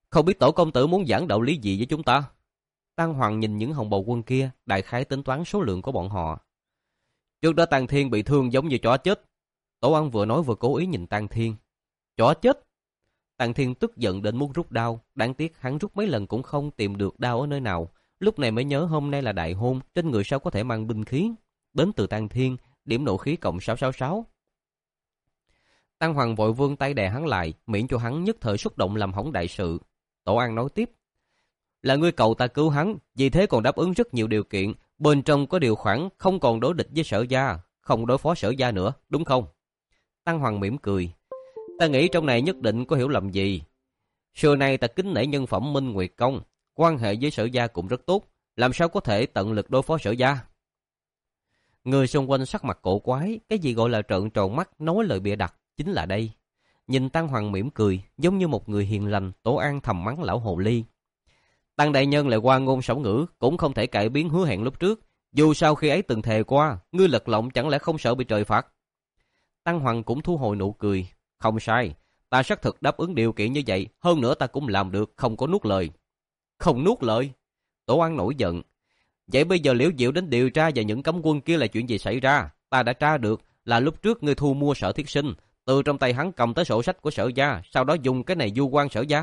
Không biết tổ công tử muốn giảng đạo lý gì với chúng ta? Tăng Hoàng nhìn những hồng bào quân kia, đại khái tính toán số lượng của bọn họ. Trước đó Tang Thiên bị thương giống như chó chết. Tổ An vừa nói vừa cố ý nhìn Tang Thiên. Chó chết? Tang Thiên tức giận đến muốn rút đao, đáng tiếc hắn rút mấy lần cũng không tìm được đao ở nơi nào. Lúc này mới nhớ hôm nay là đại hôn, trên người sao có thể mang binh khí. Đến từ Tang Thiên, điểm nộ khí cộng sáu sáu sáu. Tăng Hoàng vội vươn tay đè hắn lại, miễn cho hắn nhất thời xúc động làm hỏng đại sự. Tổ An nói tiếp. Là ngươi cầu ta cứu hắn, vì thế còn đáp ứng rất nhiều điều kiện. Bên trong có điều khoản không còn đối địch với Sở gia, không đối phó Sở gia nữa, đúng không? Tăng Hoàng mỉm cười. Ta nghĩ trong này nhất định có hiểu lầm gì. Xưa nay ta kính nể nhân phẩm Minh Nguyệt Công, quan hệ với Sở gia cũng rất tốt, làm sao có thể tận lực đối phó Sở gia? Người xung quanh sắc mặt cổ quái, cái gì gọi là trợn tròn mắt nói lời bịa đặt, chính là đây. Nhìn Tăng Hoàng mỉm cười, giống như một người hiền lành, Tổ An thầm mắng lão hồ ly. Tăng đại nhân lại qua ngôn sổng ngữ, cũng không thể cải biến hứa hẹn lúc trước. Dù sao khi ấy từng thề qua, ngươi lật lọng chẳng lẽ không sợ bị trời phạt? Tăng Hoàng cũng thu hồi nụ cười. Không sai, ta xác thực đáp ứng điều kiện như vậy, hơn nữa ta cũng làm được, không có nuốt lời. Không nuốt lời? Tổ An nổi giận. Vậy bây giờ Liễu Diệu đến điều tra về những cấm quân kia là chuyện gì xảy ra? Ta đã tra được là lúc trước ngươi thu mua Sở Thiết Sinh, từ trong tay hắn cầm tới sổ sách của Sở gia, sau đó dùng cái này du quan Sở gia.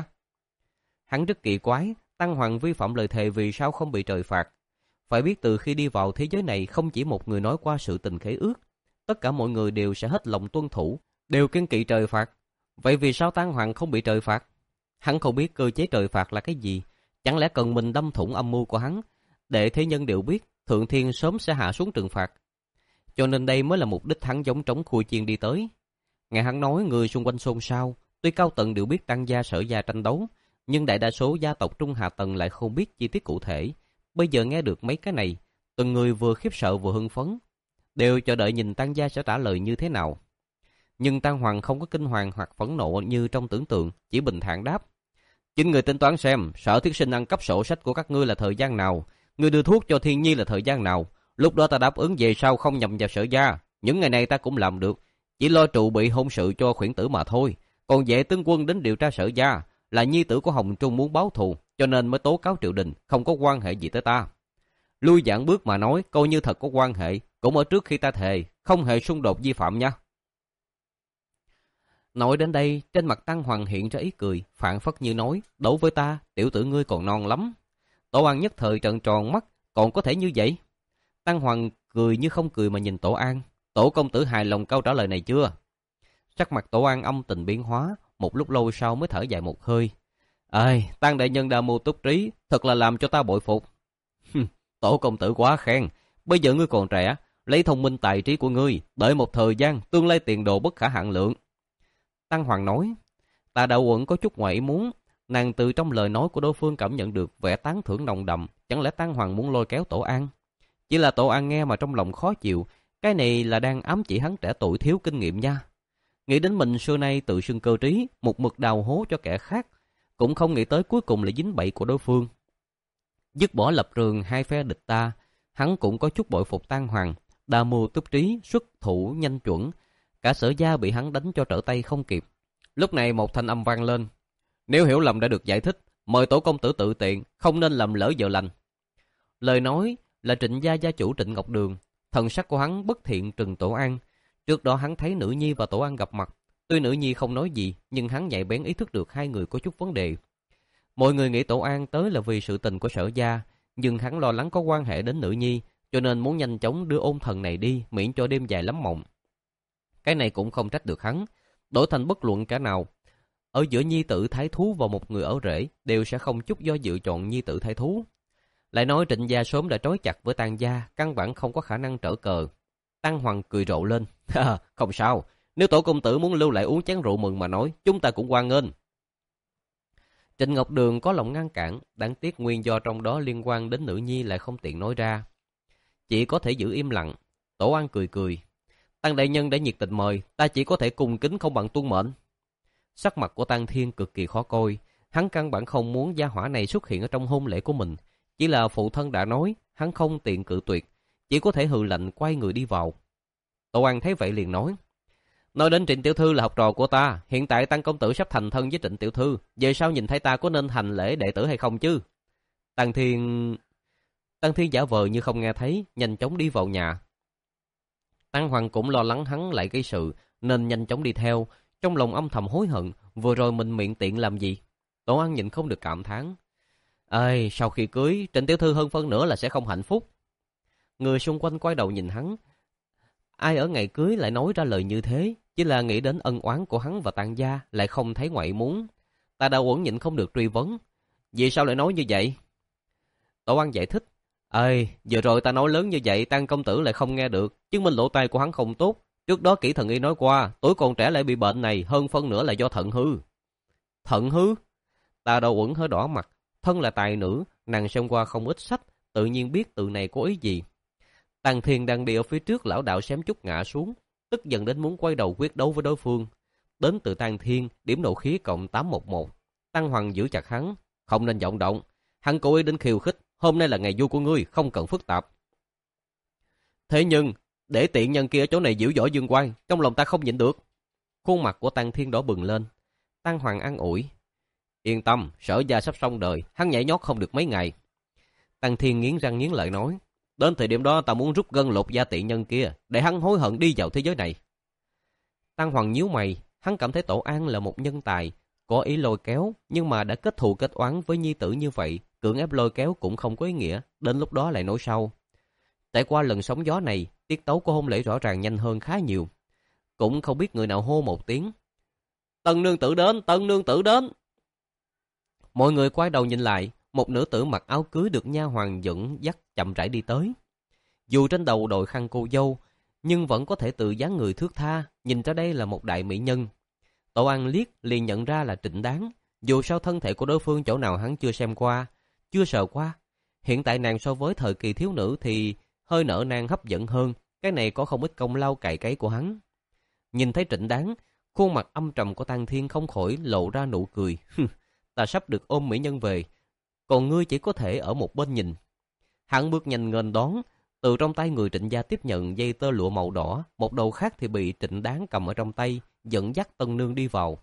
Hắn rất kỳ quái, Tăng Hoàng vi phạm lời thề vì sao không bị trời phạt. Phải biết từ khi đi vào thế giới này không chỉ một người nói qua sự tình khế ước, tất cả mọi người đều sẽ hết lòng tuân thủ, đều kiêng kỵ trời phạt. Vậy vì sao Tăng Hoàng không bị trời phạt? Hắn không biết cơ chế trời phạt là cái gì, chẳng lẽ cần mình đâm thủng âm mưu của hắn, để thế nhân đều biết Thượng Thiên sớm sẽ hạ xuống trừng phạt. Cho nên đây mới là mục đích hắn giống trống khui chiên đi tới. Nghe hắn nói người xung quanh xôn xao, tuy cao tầng đều biết Tăng gia Sở gia tranh đấu, nhưng đại đa số gia tộc trung hạ tầng lại không biết chi tiết cụ thể. Bây giờ nghe được mấy cái này, từng người vừa khiếp sợ vừa hưng phấn, đều chờ đợi nhìn Tăng gia sẽ trả lời như thế nào. Nhưng Tăng Hoàng không có kinh hoàng hoặc phẫn nộ như trong tưởng tượng, chỉ bình thản đáp. Chính người tính toán xem, Sở Thiết Sinh ăn cắp sổ sách của các ngươi là thời gian nào, ngươi đưa thuốc cho Thiên Nhi là thời gian nào. Lúc đó ta đáp ứng về sau không nhầm vào Sở gia, những ngày này ta cũng làm được, chỉ lo trụ bị hôn sự cho khuyển tử mà thôi. Còn Vệ tướng quân đến điều tra Sở gia, là nhi tử của Hồng Trung muốn báo thù, cho nên mới tố cáo triều đình, không có quan hệ gì tới ta. Lui giảng bước mà nói, coi như thật có quan hệ, cũng ở trước khi ta thề, không hề xung đột vi phạm nha. Nói đến đây, trên mặt Tăng Hoàng hiện ra ý cười, phảng phất như nói, đối với ta, tiểu tử ngươi còn non lắm. Tổ An nhất thời trợn tròn mắt, còn có thể như vậy? Tăng Hoàng cười như không cười mà nhìn Tổ An. Tổ công tử hài lòng câu trả lời này chưa? Sắc mặt Tổ An âm tình biến hóa, một lúc lâu sau mới thở dài một hơi. Ơi, Tăng đại nhân đa mưu túc trí, thật là làm cho ta bội phục. Tổ công tử quá khen, bây giờ ngươi còn trẻ, lấy thông minh tài trí của ngươi, đợi một thời gian, tương lai tiền đồ bất khả hạn lượng. Tăng Hoàng nói, ta đạo quận có chút ngoài ý muốn, nàng từ trong lời nói của đối phương cảm nhận được vẻ tán thưởng nồng đậm, chẳng lẽ Tăng Hoàng muốn lôi kéo Tổ An? Chỉ là Tổ An nghe mà trong lòng khó chịu, cái này là đang ám chỉ hắn trẻ tuổi thiếu kinh nghiệm nha. Nghĩ đến mình xưa nay tự xưng cơ trí, một mực đào hố cho kẻ khác, cũng không nghĩ tới cuối cùng là dính bẫy của đối phương. Dứt bỏ lập trường hai phe địch ta, hắn cũng có chút bội phục Tăng Hoàng, đa mưu túc trí, xuất thủ nhanh chuẩn, cả Sở gia bị hắn đánh cho trở tay không kịp. Lúc này một thanh âm vang lên, nếu hiểu lầm đã được giải thích, mời Tổ công tử tự tiện, không nên làm lỡ giờ lành. Lời nói là Trịnh gia gia chủ Trịnh Ngọc Đường, thần sắc của hắn bất thiện trừng Tổ An. Trước đó hắn thấy Nữ Nhi và Tổ An gặp mặt, tuy Nữ Nhi không nói gì, nhưng hắn nhạy bén ý thức được hai người có chút vấn đề. Mọi người nghĩ Tổ An tới là vì sự tình của Sở gia, nhưng hắn lo lắng có quan hệ đến Nữ Nhi, cho nên muốn nhanh chóng đưa ôn thần này đi, miễn cho đêm dài lắm mộng. Cái này cũng không trách được hắn, đổi thành bất luận cả nào, ở giữa nhi tử thái thú và một người ở rể, đều sẽ không chút do dự chọn nhi tử thái thú. Lại nói Trịnh gia sớm đã trói chặt với Tăng gia, căn bản không có khả năng trở cờ. Tăng Hoàng cười rộ lên, không sao, nếu Tổ công tử muốn lưu lại uống chén rượu mừng mà nói, chúng ta cũng hoan nghênh. Trịnh Ngọc Đường có lòng ngăn cản, đáng tiếc nguyên do trong đó liên quan đến Nữ Nhi lại không tiện nói ra, chỉ có thể giữ im lặng. Tổ An cười cười, Tăng đại nhân đã nhiệt tình mời, ta chỉ có thể cung kính không bằng tuân mệnh. Sắc mặt của Tăng Thiên cực kỳ khó coi, hắn căn bản không muốn gia hỏa này xuất hiện ở trong hôn lễ của mình, chỉ là phụ thân đã nói, hắn không tiện cự tuyệt, chỉ có thể hừ lạnh quay người đi vào. Tổ An thấy vậy liền nói, Nói đến Trịnh tiểu thư là học trò của ta, hiện tại Tăng công tử sắp thành thân với Trịnh tiểu thư, về sau nhìn thấy ta có nên hành lễ đệ tử hay không chứ? Tăng Thiên... Tăng Thiên giả vờ như không nghe thấy, nhanh chóng đi vào nhà. Tăng Hoàng cũng lo lắng hắn lại gây sự, nên nhanh chóng đi theo, trong lòng âm thầm hối hận, vừa rồi mình miệng tiện làm gì. Tổ An nhịn không được cảm thán. Ơi, sau khi cưới, Trịnh tiểu thư hơn phân nữa là sẽ không hạnh phúc. Người xung quanh quay đầu nhìn hắn. Ai ở ngày cưới lại nói ra lời như thế, chỉ là nghĩ đến ân oán của hắn và Tang gia, lại không thấy ngoại muốn. Ta đã uẩn nhịn không được truy vấn. Vì sao lại nói như vậy? Tổ An giải thích. Ơi, vừa rồi ta nói lớn như vậy, Tăng công tử lại không nghe được, chứng minh lỗ tai của hắn không tốt. Trước đó kỹ thần y nói qua, tuổi còn trẻ lại bị bệnh này, hơn phân nữa là do thận hư. Thận hư? Ta đầu uẩn hơi đỏ mặt, thân là tài nữ, nàng xem qua không ít sách, tự nhiên biết từ này có ý gì. Tàng Thiên đang đi ở phía trước, lão đạo xém chút ngã xuống, tức giận đến muốn quay đầu quyết đấu với đối phương. Đến từ Tàng Thiên, điểm nộ khí cộng tám một một. Tăng Hoàng giữ chặt hắn, không nên vọng động. Hắn cố ý đến khiêu khích, hôm nay là ngày vui của ngươi, không cần phức tạp. Thế nhưng, để tiện nhân kia ở chỗ này giễu giỏi dương quan, trong lòng ta không nhịn được. Khuôn mặt của Tàng Thiên đỏ bừng lên. Tăng Hoàng an ủi. Yên tâm, Sở gia sắp xong đời, hắn nhảy nhót không được mấy ngày. Tàng Thiên nghiến răng nghiến lợi nói. Đến thời điểm đó ta muốn rút gân lột da tiện nhân kia, để hắn hối hận đi vào thế giới này. Tăng Hoàng nhíu mày, hắn cảm thấy Tổ An là một nhân tài, có ý lôi kéo, nhưng mà đã kết thù kết oán với nhi tử như vậy, cưỡng ép lôi kéo cũng không có ý nghĩa, đến lúc đó lại nói sau. Trải qua lần sóng gió này, tiết tấu của hôn lễ rõ ràng nhanh hơn khá nhiều. Cũng không biết người nào hô một tiếng. Tân nương tử đến, tân nương tử đến. Mọi người quay đầu nhìn lại, một nữ tử mặc áo cưới được nha hoàn dẫn dắt chậm rãi đi tới. Dù trên đầu đội khăn cô dâu, nhưng vẫn có thể tự dáng người thướt tha, nhìn ra đây là một đại mỹ nhân. Tổ An liếc liền nhận ra là Trịnh Đáng, dù sao thân thể của đối phương chỗ nào hắn chưa xem qua, chưa sờ qua. Hiện tại nàng so với thời kỳ thiếu nữ thì hơi nở nàng hấp dẫn hơn, cái này có không ít công lao cày cấy của hắn. Nhìn thấy Trịnh Đáng, khuôn mặt âm trầm của Tang Thiên không khỏi lộ ra nụ cười. Ta sắp được ôm mỹ nhân về, còn ngươi chỉ có thể ở một bên nhìn. Hắn bước nhanh nghênh đón, từ trong tay người Trịnh gia tiếp nhận dây tơ lụa màu đỏ, một đầu khác thì bị Trịnh Đáng cầm ở trong tay, dẫn dắt tân nương đi vào.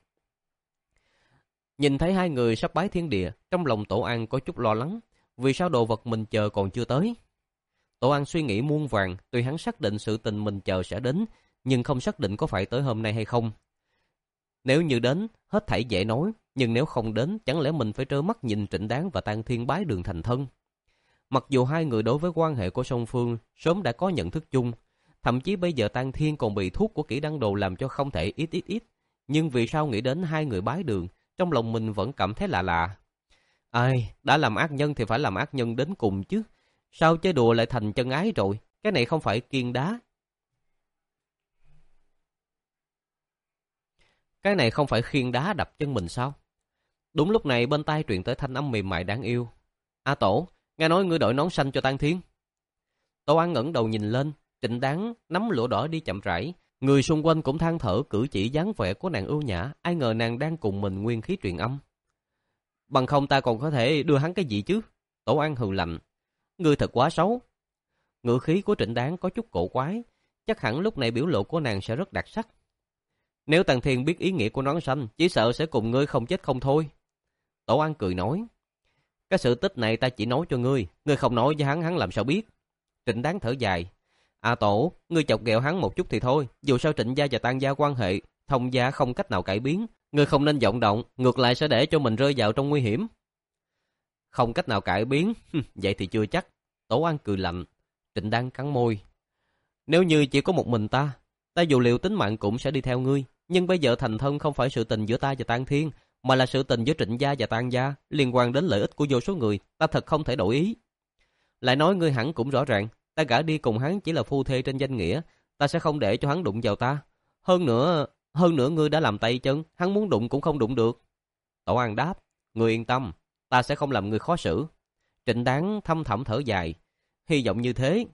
Nhìn thấy hai người sắp bái thiên địa, trong lòng Tổ An có chút lo lắng, vì sao đồ vật mình chờ còn chưa tới. Tổ An suy nghĩ muôn vàng, tuy hắn xác định sự tình mình chờ sẽ đến, nhưng không xác định có phải tới hôm nay hay không. Nếu như đến, hết thảy dễ nói, nhưng nếu không đến, chẳng lẽ mình phải trơ mắt nhìn Trịnh Đáng và Tang Thiên bái đường thành thân. Mặc dù hai người đối với quan hệ của song phương sớm đã có nhận thức chung, thậm chí bây giờ Tang Thiên còn bị thuốc của Kỷ Đăng Đồ làm cho không thể ít ít ít, nhưng vì sao nghĩ đến hai người bái đường, trong lòng mình vẫn cảm thấy lạ lạ. Ai, đã làm ác nhân thì phải làm ác nhân đến cùng chứ, sao chơi đùa lại thành chân ái rồi, cái này không phải kiêng đá. Cái này không phải khiêng đá đập chân mình sao? Đúng lúc này bên tai truyền tới thanh âm mềm mại đáng yêu. A Tổ, nghe nói ngươi đội nón xanh cho Tang Thiên. Tổ An ngẩng đầu nhìn lên, Trịnh Đáng nắm lụa đỏ đi chậm rãi, người xung quanh cũng than thở cử chỉ dáng vẻ của nàng ưu nhã, ai ngờ nàng đang cùng mình nguyên khí truyền âm. Bằng không ta còn có thể đưa hắn cái gì chứ? Tổ An hừ lạnh. Ngươi thật quá xấu. Ngữ khí của Trịnh Đáng có chút cổ quái, chắc hẳn lúc này biểu lộ của nàng sẽ rất đặc sắc. Nếu Tang Thiên biết ý nghĩa của nón xanh, chỉ sợ sẽ cùng ngươi không chết không thôi. Tổ An cười nói. Cái sự tích này ta chỉ nói cho ngươi, ngươi không nói với hắn, hắn làm sao biết. Trịnh Đáng thở dài. À Tổ, ngươi chọc ghẹo hắn một chút thì thôi, dù sao Trịnh gia và Tang gia quan hệ, thông gia không cách nào cải biến, ngươi không nên vọng động, ngược lại sẽ để cho mình rơi vào trong nguy hiểm. Không cách nào cải biến, vậy thì chưa chắc. Tổ An cười lạnh. Trịnh Đáng cắn môi. Nếu như chỉ có một mình ta, ta dù liệu tính mạng cũng sẽ đi theo ngươi, nhưng bây giờ thành thân không phải sự tình giữa ta và Tang Thiên, mà là sự tình giữa Trịnh gia và Tang gia, liên quan đến lợi ích của vô số người, ta thật không thể đổi ý. Lại nói ngươi hẳn cũng rõ ràng, ta gả đi cùng hắn chỉ là phu thê trên danh nghĩa, ta sẽ không để cho hắn đụng vào ta. Hơn nữa, hơn nữa ngươi đã làm tay chân, hắn muốn đụng cũng không đụng được. Tổ An đáp, ngươi yên tâm, ta sẽ không làm ngươi khó xử. Trịnh Đáng thâm thẳm thở dài, hy vọng như thế.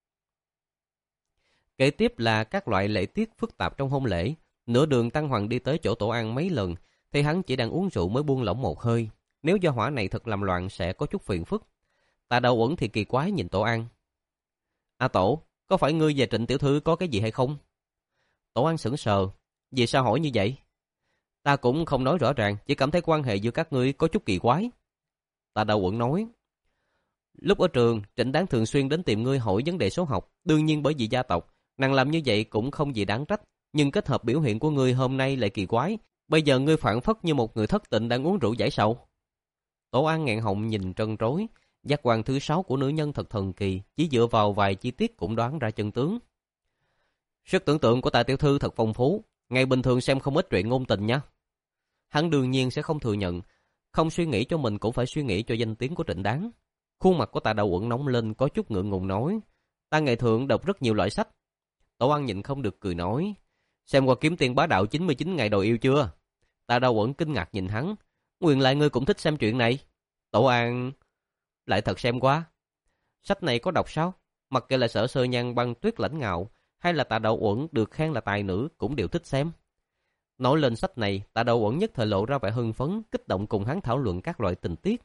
Kế tiếp là các loại lễ tiết phức tạp trong hôn lễ. Nửa đường Tăng Hoàng đi tới chỗ Tổ An mấy lần, thì hắn chỉ đang uống rượu mới buông lỏng một hơi. Nếu do hỏa này thật làm loạn sẽ có chút phiền phức. Ta Đầu Uẩn thì kỳ quái nhìn Tổ An. A Tổ, có phải ngươi và Trịnh tiểu thư có cái gì hay không? Tổ An sững sờ, Vì sao hỏi như vậy? Ta cũng không nói rõ ràng, chỉ cảm thấy quan hệ giữa các ngươi có chút kỳ quái. Tạ Đạo Uẩn nói. Lúc ở trường, Trịnh Đáng thường xuyên đến tìm ngươi hỏi vấn đề số học. Đương nhiên bởi vì gia tộc, nàng làm như vậy cũng không gì đáng trách. Nhưng kết hợp biểu hiện của ngươi hôm nay lại kỳ quái. Bây giờ ngươi phản phất như một người thất tịnh đang uống rượu giải sầu. Tổ An nghẹn họng nhìn trân trối. Giác quan thứ sáu của nữ nhân thật thần kỳ, chỉ dựa vào vài chi tiết cũng đoán ra chân tướng. Sức tưởng tượng của Tạ tiểu thư thật phong phú, ngày bình thường xem không ít truyện ngôn tình nha. Hắn đương nhiên sẽ không thừa nhận, không suy nghĩ cho mình cũng phải suy nghĩ cho danh tiếng của Trịnh Đáng. Khuôn mặt của Tạ Đạo Uẩn nóng lên có chút ngượng ngùng nói, ta ngày thường đọc rất nhiều loại sách. Tổ An nhịn không được cười nói, xem qua Kiếm Tiên Bá Đạo chín mươi chín ngày đòi yêu chưa? Tạ Đạo Uẩn kinh ngạc nhìn hắn, nguyên lại ngươi cũng thích xem chuyện này. Tổ An lại thật xem qua. Sách này có đọc sao? Mặc kệ là Sở Sơ Nhan Băng Tuyết Lãnh Ngạo hay là Tạ Đạo Uẩn được khen là tài nữ cũng đều thích xem. Nói lên sách này, Tạ Đạo Uẩn nhất thời lộ ra vẻ hưng phấn, kích động cùng hắn thảo luận các loại tình tiết.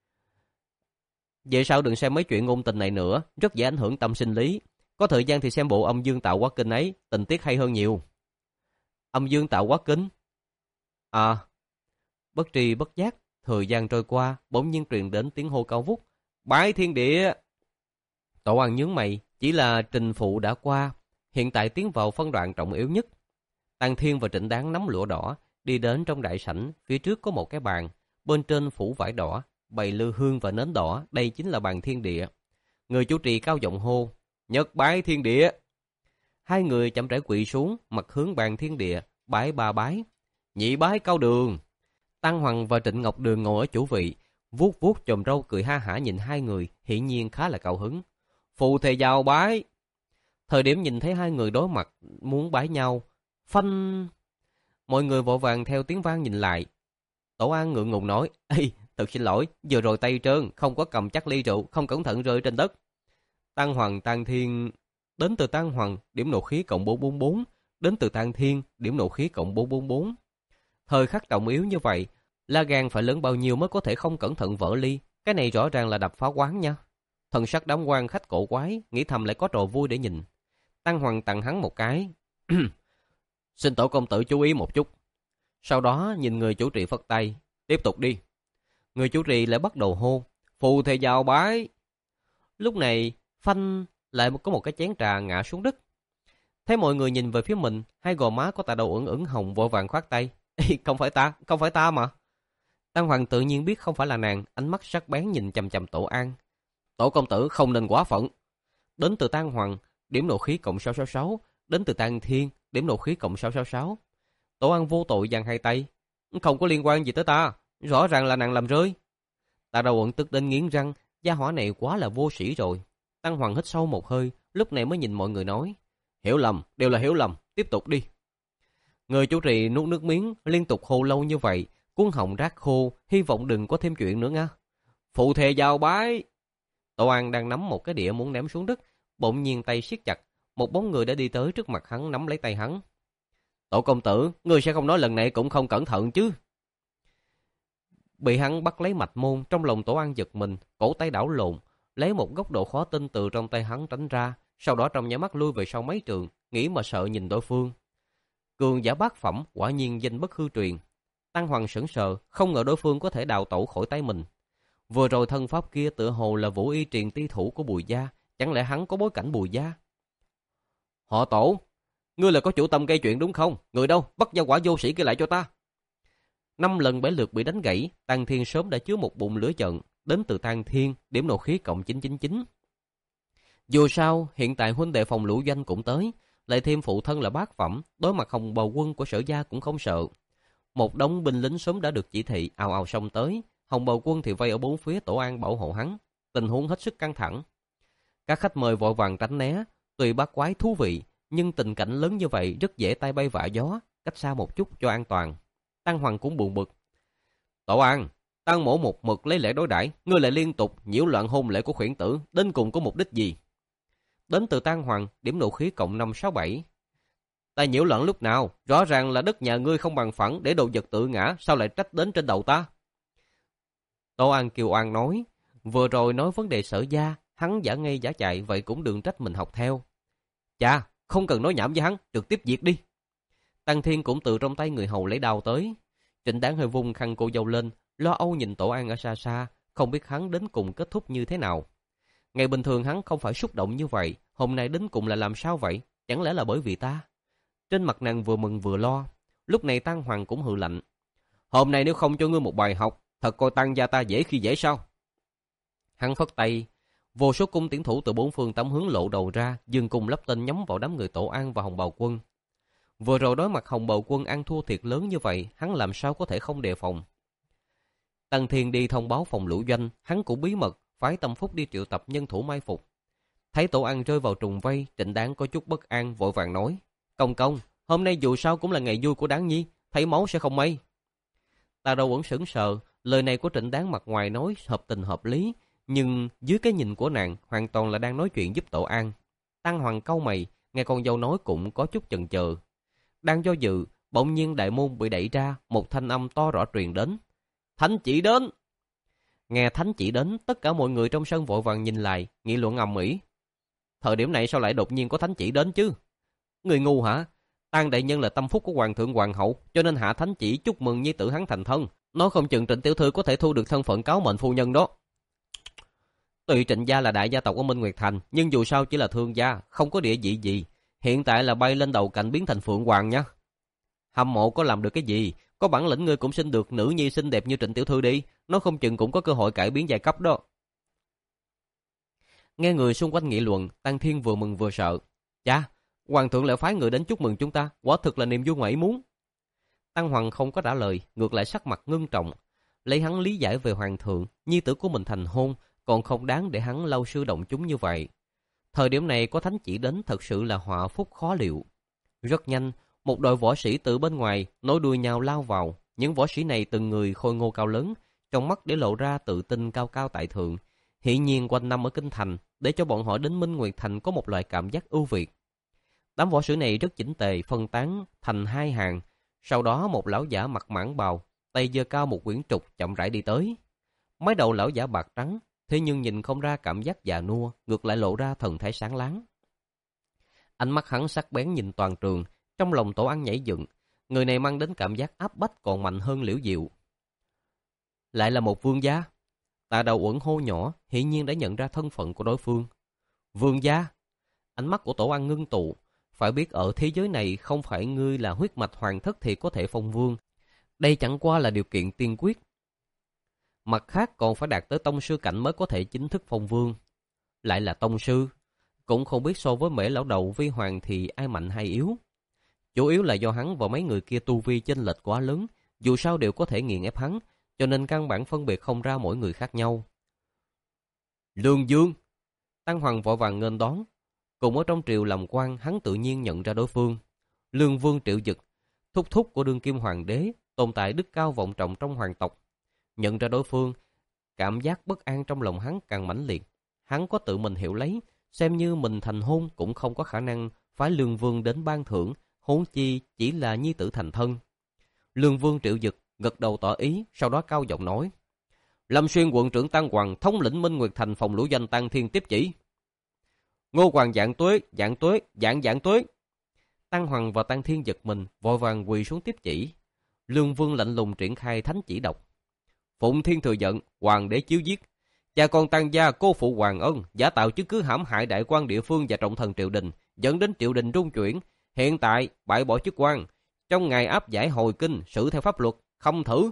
Vậy sao đừng xem mấy chuyện ngôn tình này nữa, rất dễ ảnh hưởng tâm sinh lý. Có thời gian thì xem bộ Âm Dương Tạo Hóa Kinh ấy, tình tiết hay hơn nhiều. Âm Dương Tạo Hóa Kinh? À, bất tri bất giác, thời gian trôi qua, bỗng nhiên truyền đến tiếng hô cao vút. Bái thiên địa! Tổ An nhướng mày, chỉ là trình phụ đã qua, hiện tại tiến vào phân đoạn trọng yếu nhất. Tàng Thiên và Trịnh Đáng nắm lụa đỏ, đi đến trong đại sảnh, phía trước có một cái bàn, bên trên phủ vải đỏ, bày lư hương và nến đỏ, đây chính là bàn thiên địa. Người chủ trì cao giọng hô, Nhật bái thiên địa. Hai người chậm rãi quỳ xuống, mặt hướng bàn thiên địa, bái ba bái. Nhị bái Cao Đường. Tăng Hoàng và Trịnh Ngọc Đường ngồi ở chủ vị, vuốt vuốt chòm râu cười ha hả nhìn hai người, hiển nhiên khá là cao hứng. Phù thề giao bái. Thời điểm nhìn thấy hai người đối mặt muốn bái nhau, phanh. Mọi người vội vàng theo tiếng vang nhìn lại. Tổ An ngượng ngùng nói, ê, thật xin lỗi, vừa rồi tay trơn, không có cầm chắc ly rượu, không cẩn thận rơi trên đất. Tăng Hoàng Tăng Thiên, đến từ Tăng Hoàng, điểm nộ khí cộng bốn bốn bốn, đến từ Tăng Thiên, điểm nộ khí cộng bốn bốn bốn. Thời khắc trọng yếu như vậy, la gan phải lớn bao nhiêu mới có thể không cẩn thận vỡ ly, cái này rõ ràng là đập phá quán nha. Thần sắc đám quan khách cổ quái, nghĩ thầm lại có trò vui để nhìn. Tăng Hoàng tặng hắn một cái. Xin tổ công tử chú ý một chút. Sau đó nhìn người chủ trì phất tay, tiếp tục đi. Người chủ trì lại bắt đầu hô, phù thề giao bái. Lúc này, phanh lại có một cái chén trà ngã xuống đất. Thấy mọi người nhìn về phía mình, hai gò má có Tạ Đạo Uẩn ửng hồng vội vàng khoát tay. Ê, không phải ta, không phải ta mà. Tăng Hoàng tự nhiên biết không phải là nàng, ánh mắt sắc bén nhìn chằm chằm Tổ An. Tổ công tử không nên quá phận. Đến từ Tăng Hoàng, điểm nộ khí cộng sáu sáu sáu, đến từ Tăng Thiên, điểm nộ khí cộng sáu sáu sáu. Tổ An vô tội giang hai tay. Không có liên quan gì tới ta, rõ ràng là nàng làm rơi. Tạ Đạo Uẩn tức đến nghiến răng, gia hỏa này quá là vô sĩ rồi. Tăng Hoàng hít sâu một hơi, lúc này mới nhìn mọi người nói, hiểu lầm, đều là hiểu lầm, tiếp tục đi. Người chủ trì nuốt nước miếng, liên tục hô lâu như vậy, cuốn họng rác khô, hy vọng đừng có thêm chuyện nữa nha. Phụ thề giao bái. Tổ An đang nắm một cái đĩa muốn ném xuống đất, bỗng nhiên tay siết chặt, một bóng người đã đi tới trước mặt hắn nắm lấy tay hắn. Tổ công tử, ngươi sẽ không nói lần này cũng không cẩn thận chứ? Bị hắn bắt lấy mạch môn, trong lòng Tổ An giật mình, cổ tay đảo lộn, lấy một góc độ khó tin từ trong tay hắn tránh ra, sau đó trong nháy mắt lui về sau mấy trường, nghĩ mà sợ nhìn đối phương. Cường giả bát phẩm, quả nhiên danh bất hư truyền. Tăng Hoàng sững sờ, không ngờ đối phương có thể đào tẩu khỏi tay mình. Vừa rồi thân pháp kia tựa hồ là vũ y truyền ti thủ của Bùi gia, chẳng lẽ hắn có bối cảnh Bùi gia? Họ Tổ, ngươi là có chủ tâm gây chuyện đúng không? Người đâu, bắt gia quả vô sĩ kia lại cho ta. Năm lần bảy lượt bị đánh gãy, Tăng Thiên sớm đã chứa một bụng lửa giận, đến từ Tăng Thiên, điểm nộ khí cộng chín chín chín. Dù sao, hiện tại huynh đệ phòng lũ doanh cũng tới, lại thêm phụ thân là bát phẩm, đối mặt Hồng Bào quân của Sở gia cũng không sợ. Một đống binh lính sớm đã được chỉ thị ào ào xông tới, Hồng Bào quân thì vây ở bốn phía Tổ An bảo hộ hắn, tình huống hết sức căng thẳng. Các khách mời vội vàng tránh né, tuy bát quái thú vị, nhưng tình cảnh lớn như vậy rất dễ tay bay vạ gió, cách xa một chút cho an toàn. Tăng Hoàng cũng buồn bực. Tổ An, Tăng mổ một mực lấy lẽ đối đãi, ngươi lại liên tục nhiễu loạn hôn lễ của khuyển tử, đến cùng có mục đích gì? Đến từ Tăng Hoàng, điểm nộ khí cộng năm sáu bảy. Ta nhiễu loạn lúc nào? Rõ ràng là đất nhà ngươi không bằng phẳng để đồ vật tự ngã, sao lại trách đến trên đầu ta? Tổ An kiều oan nói, vừa rồi nói vấn đề Sở gia, hắn giả ngây giả chạy, vậy cũng đừng trách mình học theo. Chà, không cần nói nhảm với hắn, trực tiếp diệt đi. Tăng Thiên cũng từ trong tay người hầu lấy đao tới. Trịnh Đáng hơi vung khăn cô dâu lên, lo âu nhìn Tổ An ở xa xa, không biết hắn đến cùng kết thúc như thế nào. Ngày bình thường hắn không phải xúc động như vậy, hôm nay đến cùng là làm sao vậy? Chẳng lẽ là bởi vì ta? Trên mặt nàng vừa mừng vừa lo. Lúc này Tăng Hoàng cũng hừ lạnh. Hôm nay nếu không cho ngươi một bài học, thật coi Tăng gia ta dễ khi dễ sao? Hắn phất tay, vô số cung tiễn thủ từ bốn phương tám hướng lộ đầu ra, dương cung lắp tên nhắm vào đám người Tổ An và Hồng Bào Quân. Vừa rồi đối mặt Hồng Bào Quân ăn thua thiệt lớn như vậy, hắn làm sao có thể không đề phòng? Tăng Thiên đi thông báo phòng lũ doanh, hắn cũng bí mật phái Tâm Phúc đi triệu tập nhân thủ mai phục. Thấy Tổ An rơi vào trùng vây, Trịnh Đáng có chút bất an, vội vàng nói: Công công, hôm nay dù sao cũng là ngày vui của Đáng Nhi, thấy máu sẽ không may. Ta đâu vẫn sững sờ, lời này của Trịnh Đáng mặt ngoài nói hợp tình hợp lý, nhưng dưới cái nhìn của nàng hoàn toàn là đang nói chuyện giúp Tổ An. Tăng Hoàng cau mày, nghe con dâu nói cũng có chút chần chờ. Đang do dự, bỗng nhiên đại môn bị đẩy ra, một thanh âm to rõ truyền đến. Thánh chỉ đến! Nghe thánh chỉ đến, tất cả mọi người trong sân vội vàng nhìn lại, nghị luận ầm ĩ. Thời điểm này sao lại đột nhiên có thánh chỉ đến chứ? Người ngu hả? Tang đại nhân là tâm phúc của hoàng thượng hoàng hậu, cho nên hạ thánh chỉ chúc mừng nhi tử hắn thành thân. Nói không chừng Trịnh tiểu thư có thể thu được thân phận cáo mệnh phu nhân đó. Tuy Trịnh gia là đại gia tộc ở Minh Nguyệt Thành, nhưng dù sao chỉ là thương gia, không có địa vị gì. Hiện tại là bay lên đầu cạnh biến thành phượng hoàng nha. Hâm mộ có làm được cái gì? Có bản lĩnh ngươi cũng sinh được nữ nhi xinh đẹp như Trịnh tiểu thư đi, nó không chừng cũng có cơ hội cải biến giai cấp đó. Nghe người xung quanh nghị luận, Tăng Thiên vừa mừng vừa sợ. Cha, hoàng thượng lại phái người đến chúc mừng chúng ta, quả thực là niềm vui ngoài ý muốn. Tăng Hoàng không có trả lời, ngược lại sắc mặt ngưng trọng. Lấy hắn lý giải về hoàng thượng, nhi tử của mình thành hôn, còn không đáng để hắn lâu sư động chúng như vậy. Thời điểm này có thánh chỉ đến thật sự là họa phúc khó liệu. Rất nhanh, một đội võ sĩ từ bên ngoài nối đuôi nhau lao vào. Những võ sĩ này từng người khôi ngô cao lớn, trong mắt để lộ ra tự tin cao cao tại thượng. Hiển nhiên quanh năm ở kinh thành, để cho bọn họ đến Minh Nguyệt Thành có một loại cảm giác ưu việt. Đám võ sĩ này rất chỉnh tề, phân tán thành hai hàng. Sau đó một lão giả mặc mãng bào, tay giơ cao một quyển trục chậm rãi đi tới. Mái đầu lão giả bạc trắng, thế nhưng nhìn không ra cảm giác già nua, ngược lại lộ ra thần thái sáng láng. Ánh mắt hắn sắc bén nhìn toàn trường, trong lòng Tổ An nhảy dựng. Người này mang đến cảm giác áp bách còn mạnh hơn Liễu Diệu. Lại là một vương gia. Tạ Đầu Uẩn hô nhỏ, hiển nhiên đã nhận ra thân phận của đối phương. Vương gia? Ánh mắt của Tổ An ngưng tụ. Phải biết ở thế giới này không phải ngươi là huyết mạch hoàng thất thì có thể phong vương. Đây chẳng qua là điều kiện tiên quyết. Mặt khác còn phải đạt tới tông sư cảnh mới có thể chính thức phong vương. Lại là tông sư. Cũng không biết so với Mễ lão đầu Vi Hoàng thì ai mạnh hay yếu. Chủ yếu là do hắn và mấy người kia tu vi chênh lệch quá lớn, dù sao đều có thể nghiền ép hắn, cho nên căn bản phân biệt không ra mỗi người khác nhau. Lương Dương! Tăng Hoàng vội vàng nghênh đón. Cùng ở trong triều làm quan, hắn tự nhiên nhận ra đối phương. Lương Vương Triệu Dực, thúc thúc của đương kim hoàng đế, tồn tại đức cao vọng trọng trong hoàng tộc. Nhận ra đối phương, cảm giác bất an trong lòng hắn càng mãnh liệt. Hắn có tự mình hiểu lấy, xem như mình thành hôn cũng không có khả năng phái Lương Vương đến ban thưởng, huống chi chỉ là nhi tử thành thân. Lương Vương Triệu Dực gật đầu tỏ ý, sau đó cao giọng nói: Lâm Xuyên quận trưởng Tăng Hoàng thống lĩnh Minh Nguyệt Thành phòng lũ doanh Tăng Thiên tiếp chỉ. Ngô Hoàng dạng tuế, dạng tuế, dạng dạng tuế. Tăng Hoàng và Tăng Thiên giật mình, vội vàng quỳ xuống tiếp chỉ. Lương Vương lạnh lùng triển khai thánh chỉ đọc: Phụng Thiên thừa giận, hoàng đế chiếu giết. Cha con Tăng gia cô phụ hoàng ân, giả tạo chứng cứ hãm hại đại quan địa phương và trọng thần triều đình, dẫn đến triều đình rung chuyển. Hiện tại bãi bỏ chức quan, trong ngày áp giải hồi kinh, xử theo pháp luật, không thử.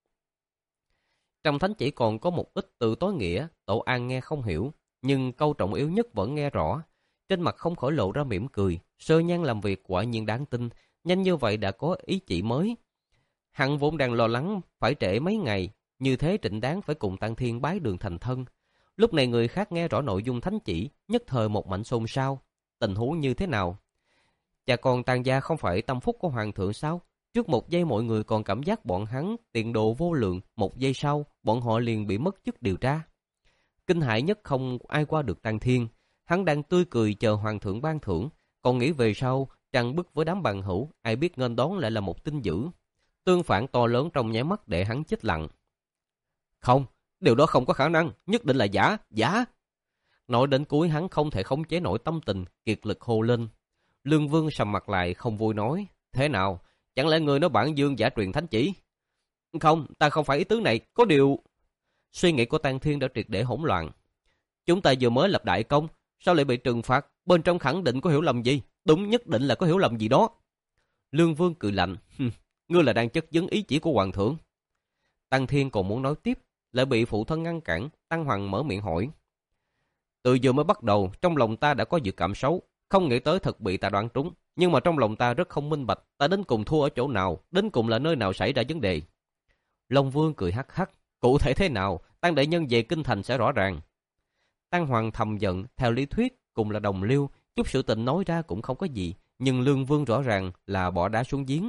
Trong thánh chỉ còn có một ít từ tối nghĩa, Tổ An nghe không hiểu, nhưng câu trọng yếu nhất vẫn nghe rõ. Trên mặt không khỏi lộ ra mỉm cười, Sơ Nhan làm việc quả nhiên đáng tin, nhanh như vậy đã có ý chỉ mới. Hắn vốn đang lo lắng phải trễ mấy ngày, như thế Trịnh Đáng phải cùng Tăng Thiên bái đường thành thân. Lúc này người khác nghe rõ nội dung thánh chỉ, nhất thời một mảnh xôn xao. Tình huống như thế nào? Cha con Tang gia không phải tâm phúc của hoàng thượng sao? Trước một giây mọi người còn cảm giác bọn hắn tiền đồ vô lượng, một giây sau bọn họ liền bị mất chức điều tra. Kinh hãi nhất không ai qua được Tăng Thiên, hắn đang tươi cười chờ hoàng thượng ban thưởng, còn nghĩ về sau trăng bức với đám bằng hữu, ai biết nghênh đón lại là một tin dữ. Tương phản to lớn trong nháy mắt để hắn chết lặng. Không, điều đó không có khả năng, nhất định là giả, giả. Nói đến cuối hắn không thể khống chế nổi tâm tình, kiệt lực hô lên. Lương Vương sầm mặt lại không vui nói, thế nào, Chẳng lẽ người nói bản dương giả truyền thánh chỉ? Không, ta không phải ý tứ này, có điều... Suy nghĩ của Tang Thiên đã triệt để hỗn loạn. Chúng ta vừa mới lập đại công, sao lại bị trừng phạt? Bên trong khẳng định có hiểu lầm gì? Đúng, nhất định là có hiểu lầm gì đó. Lương Vương cười lạnh. Ngươi là đang chất vấn ý chỉ của hoàng thượng. Tang Thiên còn muốn nói tiếp, lại bị phụ thân ngăn cản. Tăng Hoàng mở miệng hỏi. Từ giờ mới bắt đầu, trong lòng ta đã có dự cảm xấu, không nghĩ tới thật bị ta đoán trúng. Nhưng mà trong lòng ta rất không minh bạch, ta đến cùng thua ở chỗ nào, đến cùng là nơi nào xảy ra vấn đề. Long Vương cười hắc hắc. Cụ thể thế nào, Tăng đại nhân về kinh thành sẽ rõ ràng. Tăng Hoàng thầm giận, theo lý thuyết cùng là đồng liêu, chút sự tình nói ra cũng không có gì, nhưng Lương Vương rõ ràng là bỏ đá xuống giếng.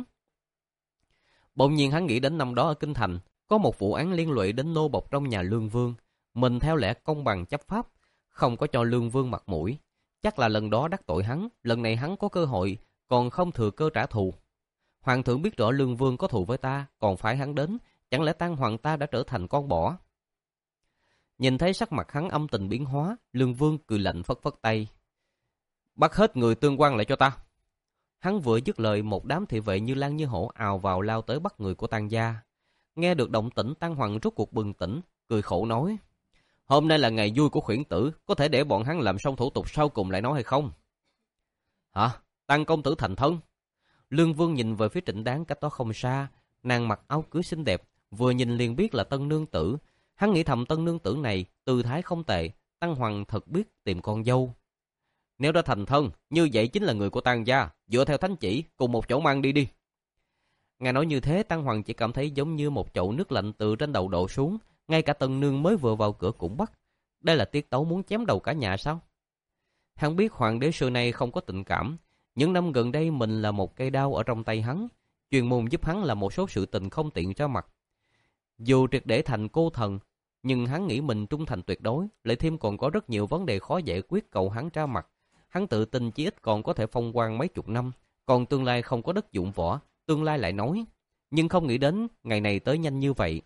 Bỗng nhiên hắn nghĩ đến năm đó ở kinh thành, có một vụ án liên lụy đến nô bộc trong nhà Lương Vương, mình theo lẽ công bằng chấp pháp, không có cho Lương Vương mặt mũi, chắc là lần đó đắc tội hắn, lần này hắn có cơ hội, còn không thừa cơ trả thù. Hoàng thượng biết rõ Lương Vương có thù với ta, còn phải hắn đến, chẳng lẽ Tăng Hoàng ta đã trở thành con bỏ? Nhìn thấy sắc mặt hắn âm tình biến hóa, Lương Vương cười lạnh phất phất tay. Bắt hết người tương quan lại cho ta. Hắn vừa dứt lời, một đám thị vệ như lan như hổ ào vào lao tới bắt người của Tăng gia. Nghe được động tĩnh, Tăng Hoàng rốt cuộc bừng tỉnh, cười khổ nói. Hôm nay là ngày vui của khuyển tử, có thể để bọn hắn làm xong thủ tục sau cùng lại nói hay không? Hả? Tăng công tử thành thân? Lương Vương nhìn về phía Trịnh Đáng cách đó không xa, nàng mặc áo cưới xinh đẹp, vừa nhìn liền biết là tân nương tử. Hắn nghĩ thầm tân nương tử này, tư thái không tệ, Tăng Hoàng thật biết tìm con dâu. Nếu đã thành thân, như vậy chính là người của Tăng gia, dựa theo thánh chỉ, cùng một chỗ mang đi đi. Nghe nói như thế, Tăng Hoàng chỉ cảm thấy giống như một chậu nước lạnh từ trên đầu đổ xuống, ngay cả tân nương mới vừa vào cửa cũng bắt. Đây là tiết tấu muốn chém đầu cả nhà sao? Hắn biết hoàng đế xưa nay không có tình cảm, những năm gần đây mình là một cây đao ở trong tay hắn, chuyên môn giúp hắn làm một số sự tình không tiện cho mặt. Dù triệt để thành cô thần, nhưng hắn nghĩ mình trung thành tuyệt đối, lại thêm còn có rất nhiều vấn đề khó giải quyết cầu hắn ra mặt. Hắn tự tin chí ít còn có thể phong quan mấy chục năm, còn tương lai không có đất dụng võ, tương lai lại nói. Nhưng không nghĩ đến ngày này tới nhanh như vậy.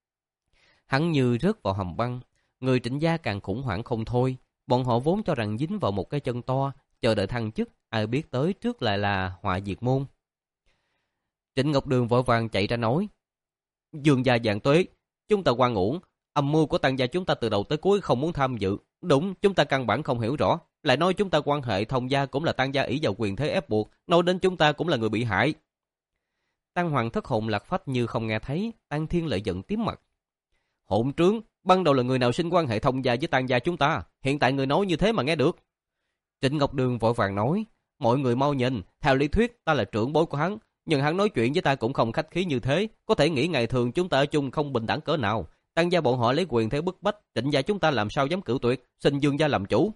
Hắn như rớt vào hầm băng, người Trịnh gia càng khủng hoảng không thôi. Bọn họ vốn cho rằng dính vào một cái chân to, chờ đợi thăng chức, ai biết tới trước lại là họa diệt môn. Trịnh Ngọc Đường vội vàng chạy ra nói. Dương gia vạn tuế, chúng ta oan uổng, âm mưu của Tăng gia chúng ta từ đầu tới cuối không muốn tham dự. Đúng, chúng ta căn bản không hiểu rõ, lại nói chúng ta quan hệ thông gia cũng là Tăng gia ỷ vào quyền thế ép buộc, nói đến chúng ta cũng là người bị hại. Tăng Hoàng thất hồn lạc phách như không nghe thấy, Tăng Thiên lại giận tím mặt. Hỗn trướng, ban đầu là người nào sinh quan hệ thông gia với Tăng gia chúng ta, hiện tại người nói như thế mà nghe được. Trịnh Ngọc Đường vội vàng nói, mọi người mau nhìn, theo lý thuyết ta là trưởng bối của hắn, nhưng hắn nói chuyện với ta cũng không khách khí như thế, có thể nghĩ ngày thường chúng ta ở chung không bình đẳng cỡ nào. Tăng gia bọn họ lấy quyền thế bức bách, Trịnh gia chúng ta làm sao dám cự tuyệt, xin Dương gia làm chủ.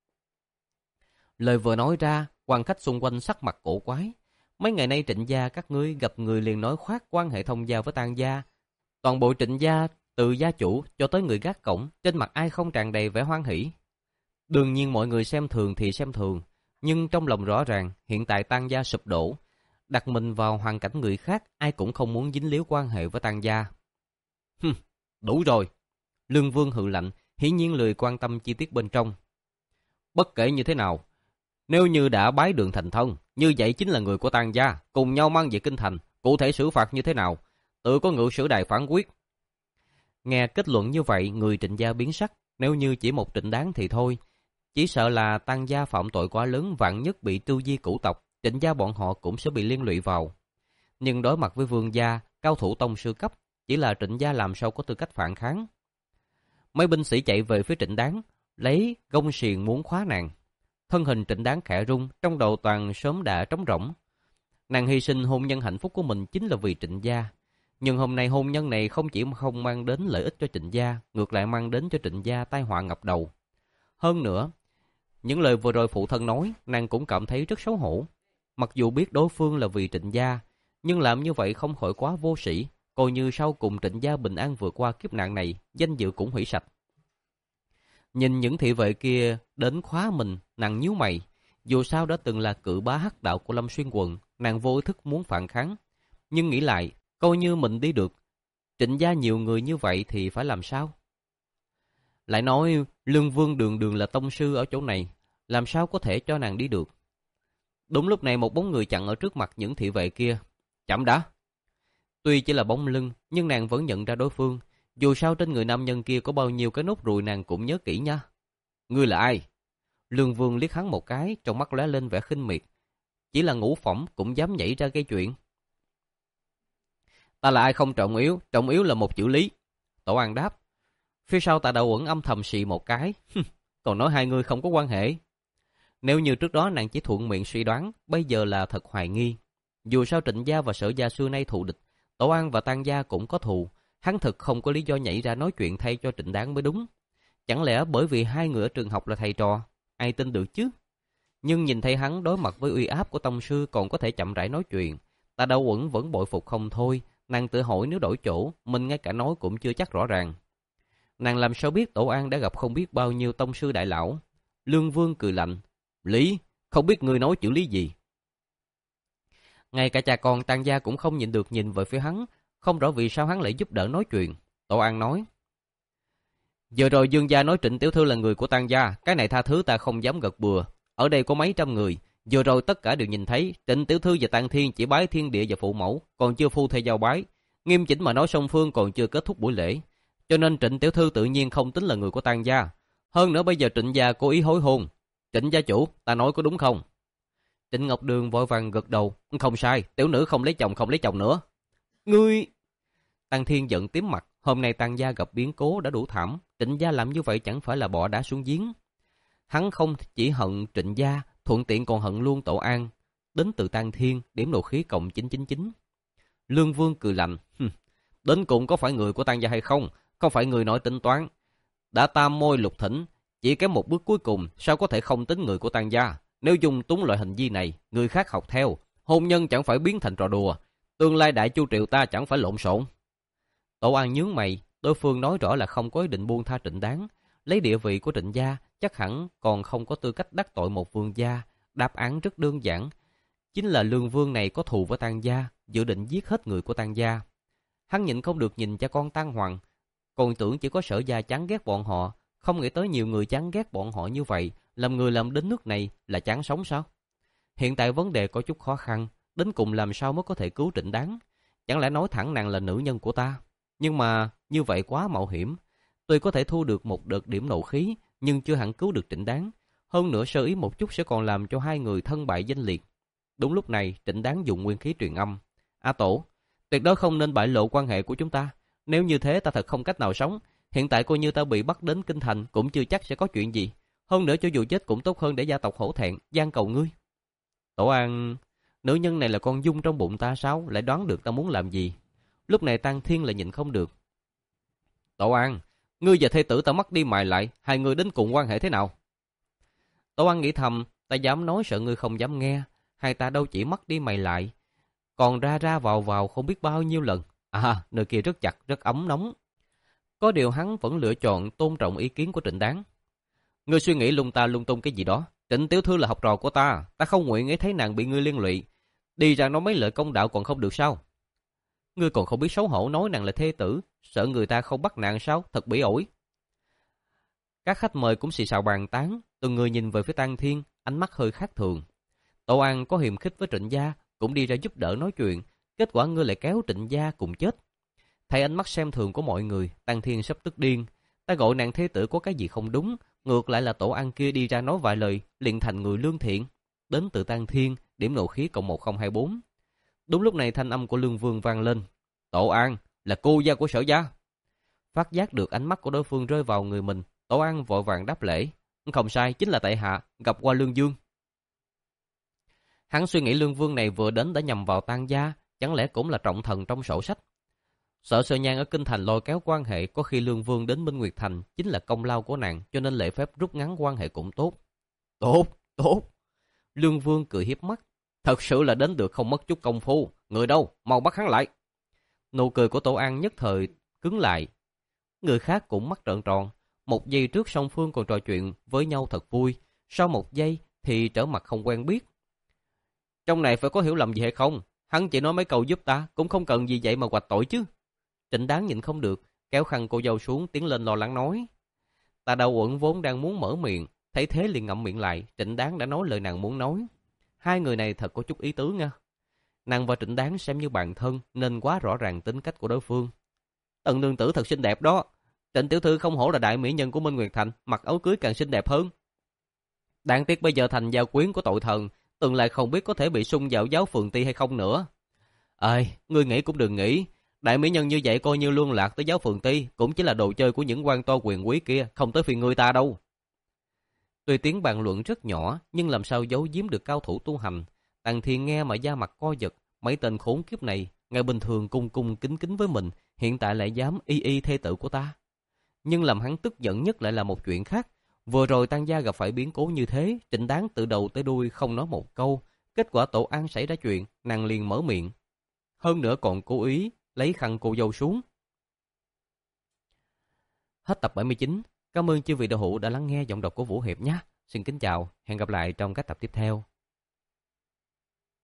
Lời vừa nói ra, quan khách xung quanh sắc mặt cổ quái. Mấy ngày nay Trịnh gia các ngươi gặp người liền nói khoác quan hệ thông gia với Tăng gia. Toàn bộ Trịnh gia, từ gia chủ cho tới người gác cổng, trên mặt ai không tràn đầy vẻ hoan hỉ. Đương nhiên mọi người xem thường thì xem thường, nhưng trong lòng rõ ràng hiện tại Tăng gia sụp đổ, đặt mình vào hoàn cảnh người khác, ai cũng không muốn dính líu quan hệ với Tăng gia. Hừm, đủ rồi. Lương Vương hừ lạnh, hiển nhiên lười quan tâm chi tiết bên trong. Bất kể như thế nào, nếu như đã bái đường thành thân, như vậy chính là người của Tăng gia, cùng nhau mang về kinh thành, cụ thể xử phạt như thế nào, tự có ngự sử đài phán quyết. Nghe kết luận như vậy, người Trịnh gia biến sắc, nếu như chỉ một Trịnh Đáng thì thôi, chỉ sợ là Tăng gia phạm tội quá lớn, vạn nhất bị tru di cửu tộc, Trịnh gia bọn họ cũng sẽ bị liên lụy vào. Nhưng đối mặt với Vương gia, cao thủ tông sư cấp, chỉ là Trịnh gia làm sao có tư cách phản kháng. Mấy binh sĩ chạy về phía Trịnh Đáng, lấy gông xiềng muốn khóa nàng. Thân hình Trịnh Đáng khẽ rung, trong đầu toàn sớm đã trống rỗng. Nàng hy sinh hôn nhân hạnh phúc của mình chính là vì Trịnh gia. Nhưng hôm nay hôn nhân này không chỉ không mang đến lợi ích cho Trịnh gia, ngược lại mang đến cho Trịnh gia tai họa ngập đầu. Hơn nữa, những lời vừa rồi phụ thân nói, nàng cũng cảm thấy rất xấu hổ. Mặc dù biết đối phương là vì Trịnh gia, nhưng làm như vậy không khỏi quá vô sĩ, coi như sau cùng Trịnh gia bình an vượt qua kiếp nạn này, danh dự cũng hủy sạch. Nhìn những thị vệ kia đến khóa mình, nàng nhíu mày. Dù sao đã từng là cự bá hắc đạo của Lâm Xuyên Quận, nàng vô ý thức muốn phản kháng. Nhưng nghĩ lại, coi như mình đi được, Trịnh gia nhiều người như vậy thì phải làm sao? Lại nói Lương Vương đường đường là tông sư ở chỗ này, làm sao có thể cho nàng đi được? Đúng lúc này một bóng người chặn ở trước mặt những thị vệ kia. chậm đã. Tuy chỉ là bóng lưng, nhưng nàng vẫn nhận ra đối phương. Dù sao trên người nam nhân kia có bao nhiêu cái nốt ruồi nàng cũng nhớ kỹ nha. Ngươi là ai? Lương Vương liếc hắn một cái, trong mắt lóe lên vẻ khinh miệt. Chỉ là ngũ phỏng cũng dám nhảy ra gây chuyện. Ta là ai không trọng yếu, trọng yếu là một chữ lý. Tổ An đáp. Phía sau Tạ Đạo Uẩn âm thầm xì một cái. Còn nói hai người không có quan hệ. Nếu như trước đó nàng chỉ thuận miệng suy đoán, bây giờ là thật hoài nghi. Dù sao Trịnh gia và Sở gia xưa nay thù địch, Tổ An và Tang gia cũng có thù. Hắn thực không có lý do nhảy ra nói chuyện thay cho Trịnh Đáng mới đúng. Chẳng lẽ bởi vì hai người ở trường học là thầy trò, ai tin được chứ? Nhưng nhìn thấy hắn đối mặt với uy áp của tông sư còn có thể chậm rãi nói chuyện, Tạ Đạo Uẩn vẫn bội phục không thôi. Nàng tự hỏi nếu đổi chỗ, mình ngay cả nói cũng chưa chắc rõ ràng. Nàng làm sao biết Tổ An đã gặp không biết bao nhiêu tông sư đại lão. Lương Vương cười lạnh. Lý, không biết ngươi nói chữ lý gì. Ngay cả cha con Tang gia cũng không nhịn được nhìn về phía hắn, không rõ vì sao hắn lại giúp đỡ nói chuyện. Tổ An nói. Giờ rồi Dương gia nói Trịnh tiểu thư là người của Tang gia, cái này tha thứ ta không dám gật bừa. Ở đây có mấy trăm người, vừa rồi tất cả đều nhìn thấy Trịnh tiểu thư và Tang Thiên chỉ bái thiên địa và phụ mẫu, còn chưa phu thê giao bái. Nghiêm chỉnh mà nói song phương còn chưa kết thúc buổi lễ, cho nên Trịnh tiểu thư tự nhiên không tính là người của Tang gia. Hơn nữa bây giờ Trịnh gia cố ý hối hôn. Trịnh gia chủ, ta nói có đúng không? Trịnh Ngọc Đường vội vàng gật đầu. Không sai, tiểu nữ không lấy chồng không lấy chồng nữa. Ngươi... Tang Thiên giận tím mặt. Hôm nay Tang gia gặp biến cố đã đủ thảm. Trịnh gia làm như vậy chẳng phải là bỏ đá xuống giếng. Hắn không chỉ hận Trịnh gia, thuận tiện còn hận luôn Tổ An. Đến từ Tang Thiên, điểm nộ khí cộng chín chín chín. Lương Vương cười lạnh. Đến cùng có phải người của Tang gia hay không? Không phải người nói tính toán. Đã tam môi lục thỉnh, chỉ kém một bước cuối cùng, sao có thể không tính người của Tang gia? Nếu dùng túng loại hành vi này, người khác học theo, hôn nhân chẳng phải biến thành trò đùa, tương lai đại chu triệu ta chẳng phải lộn xộn. Tổ An nhướng mày, đối phương nói rõ là không có ý định buông tha Trịnh Đáng, lấy địa vị của Trịnh gia, chắc hẳn còn không có tư cách đắc tội một vương gia. Đáp án rất đơn giản, chính là Lương Vương này có thù với Tang gia, dự định giết hết người của Tang gia. Hắn nhịn không được nhìn cha con Tang Hoàng, còn tưởng chỉ có Sở gia chán ghét bọn họ, không nghĩ tới nhiều người chán ghét bọn họ như vậy. Làm người làm đến nước này là chán sống sao? Hiện tại vấn đề có chút khó khăn, đến cùng làm sao mới có thể cứu Trịnh Đáng? Chẳng lẽ nói thẳng nàng là nữ nhân của ta? Nhưng mà như vậy quá mạo hiểm. Tuy có thể thu được một đợt điểm nộ khí, nhưng chưa hẳn cứu được Trịnh Đáng. Hơn nữa sơ ý một chút sẽ còn làm cho hai người thân bại danh liệt. Đúng lúc này Trịnh Đáng dùng nguyên khí truyền âm. A Tổ, tuyệt đối không nên bại lộ quan hệ của chúng ta. Nếu như thế ta thật không cách nào sống. Hiện tại coi như ta bị bắt đến kinh thành cũng chưa chắc sẽ có chuyện gì. Hơn nữa cho dù chết cũng tốt hơn để gia tộc hổ thẹn, van cầu ngươi. Tổ An, nữ nhân này là con dung trong bụng ta sao? Lại đoán được ta muốn làm gì? Lúc này Tang Thiên lại nhịn không được. Tổ An, ngươi và thê tử ta mất đi mài lại, hai người đến cùng quan hệ thế nào? Tổ An nghĩ thầm, ta dám nói sợ ngươi không dám nghe. Hai ta đâu chỉ mất đi mày lại, còn ra ra vào vào không biết bao nhiêu lần. À, nơi kia rất chặt, rất ấm nóng. Có điều hắn vẫn lựa chọn tôn trọng ý kiến của Trịnh Đáng. Ngươi suy nghĩ lung ta lung tung cái gì đó. Trịnh tiểu thư là học trò của ta, ta không nguyện ý thấy nàng bị ngươi liên lụy. Đi ra nói mấy lời công đạo còn không được sao? Ngươi còn không biết xấu hổ nói nàng là thê tử, sợ người ta không bắt nàng sao? Thật bỉ ổi. Các khách mời cũng xì xào bàn tán, từng người nhìn về phía Tang Thiên, ánh mắt hơi khác thường. Tổ An có hiềm khích với Trịnh gia, cũng đi ra giúp đỡ nói chuyện, kết quả ngươi lại kéo Trịnh gia cùng chết. Thấy ánh mắt xem thường của mọi người, Tang Thiên sắp tức điên. Ta gọi nàng thế tử có cái gì không đúng, ngược lại là Tổ An kia đi ra nói vài lời, liền thành người lương thiện. Đến từ Tang Thiên, điểm nộ khí cộng một không hai bốn. Đúng lúc này thanh âm của Lương Vương vang lên. Tổ An, là cô gia của Sở gia. Phát giác được ánh mắt của đối phương rơi vào người mình, Tổ An vội vàng đáp lễ. Không sai, chính là tại hạ, gặp qua Lương Dương. Hắn suy nghĩ Lương Vương này vừa đến đã nhầm vào Tang gia, chẳng lẽ cũng là trọng thần trong sổ sách. Sở Sơ Nhan ở Kinh Thành lôi kéo quan hệ, có khi Lương Vương đến Minh Nguyệt Thành chính là công lao của nàng, cho nên lễ phép rút ngắn quan hệ cũng tốt. Tốt, tốt. Lương Vương cười hiếp mắt. Thật sự là đến được không mất chút công phu. Người đâu, mau bắt hắn lại. Nụ cười của Tổ An nhất thời cứng lại. Người khác cũng mắt trợn tròn. Một giây trước song phương còn trò chuyện với nhau thật vui, sau một giây thì trở mặt không quen biết. Trong này phải có hiểu lầm gì hay không? Hắn chỉ nói mấy câu giúp ta, cũng không cần gì vậy mà hoạch tội chứ. Trịnh Đáng nhịn không được, kéo khăn cô dâu xuống, tiến lên lo lắng nói. Tạ Đạo Uẩn vốn đang muốn mở miệng, thấy thế liền ngậm miệng lại. Trịnh Đáng đã nói lời nàng muốn nói. Hai người này thật có chút ý tứ nha. Nàng và Trịnh Đáng xem như bạn thân nên quá rõ ràng tính cách của đối phương. Tần nương tử thật xinh đẹp đó. Trịnh tiểu thư không hổ là đại mỹ nhân của Minh Nguyệt Thành, mặc áo cưới càng xinh đẹp hơn. Đáng tiếc bây giờ thành giao quyến của tội thần, tương lai không biết có thể bị xung vào giáo phường ti hay không nữa. Ơi, ngươi nghĩ cũng đừng nghĩ. Đại mỹ nhân như vậy coi như luân lạc tới giáo phường ti, cũng chỉ là đồ chơi của những quan to quyền quý kia, không tới phiên người ta đâu. Tuy tiếng bàn luận rất nhỏ, nhưng làm sao giấu giếm được cao thủ tu hành. Tần Thiên nghe mà da mặt co giật, mấy tên khốn kiếp này, ngày bình thường cung cung kính kính với mình, hiện tại lại dám y y thê tử của ta. Nhưng làm hắn tức giận nhất lại là một chuyện khác. Vừa rồi Tang gia gặp phải biến cố như thế, Trịnh Đáng từ đầu tới đuôi không nói một câu. Kết quả tổ an xảy ra chuyện, nàng liền mở miệng. Hơn nữa còn cố ý lấy khăn cô dâu xuống. Hết tập bảy mươi chín. Cảm ơn chư vị đạo hữu đã lắng nghe giọng đọc của Vũ Hiệp nhé. Xin kính chào, hẹn gặp lại trong các tập tiếp theo.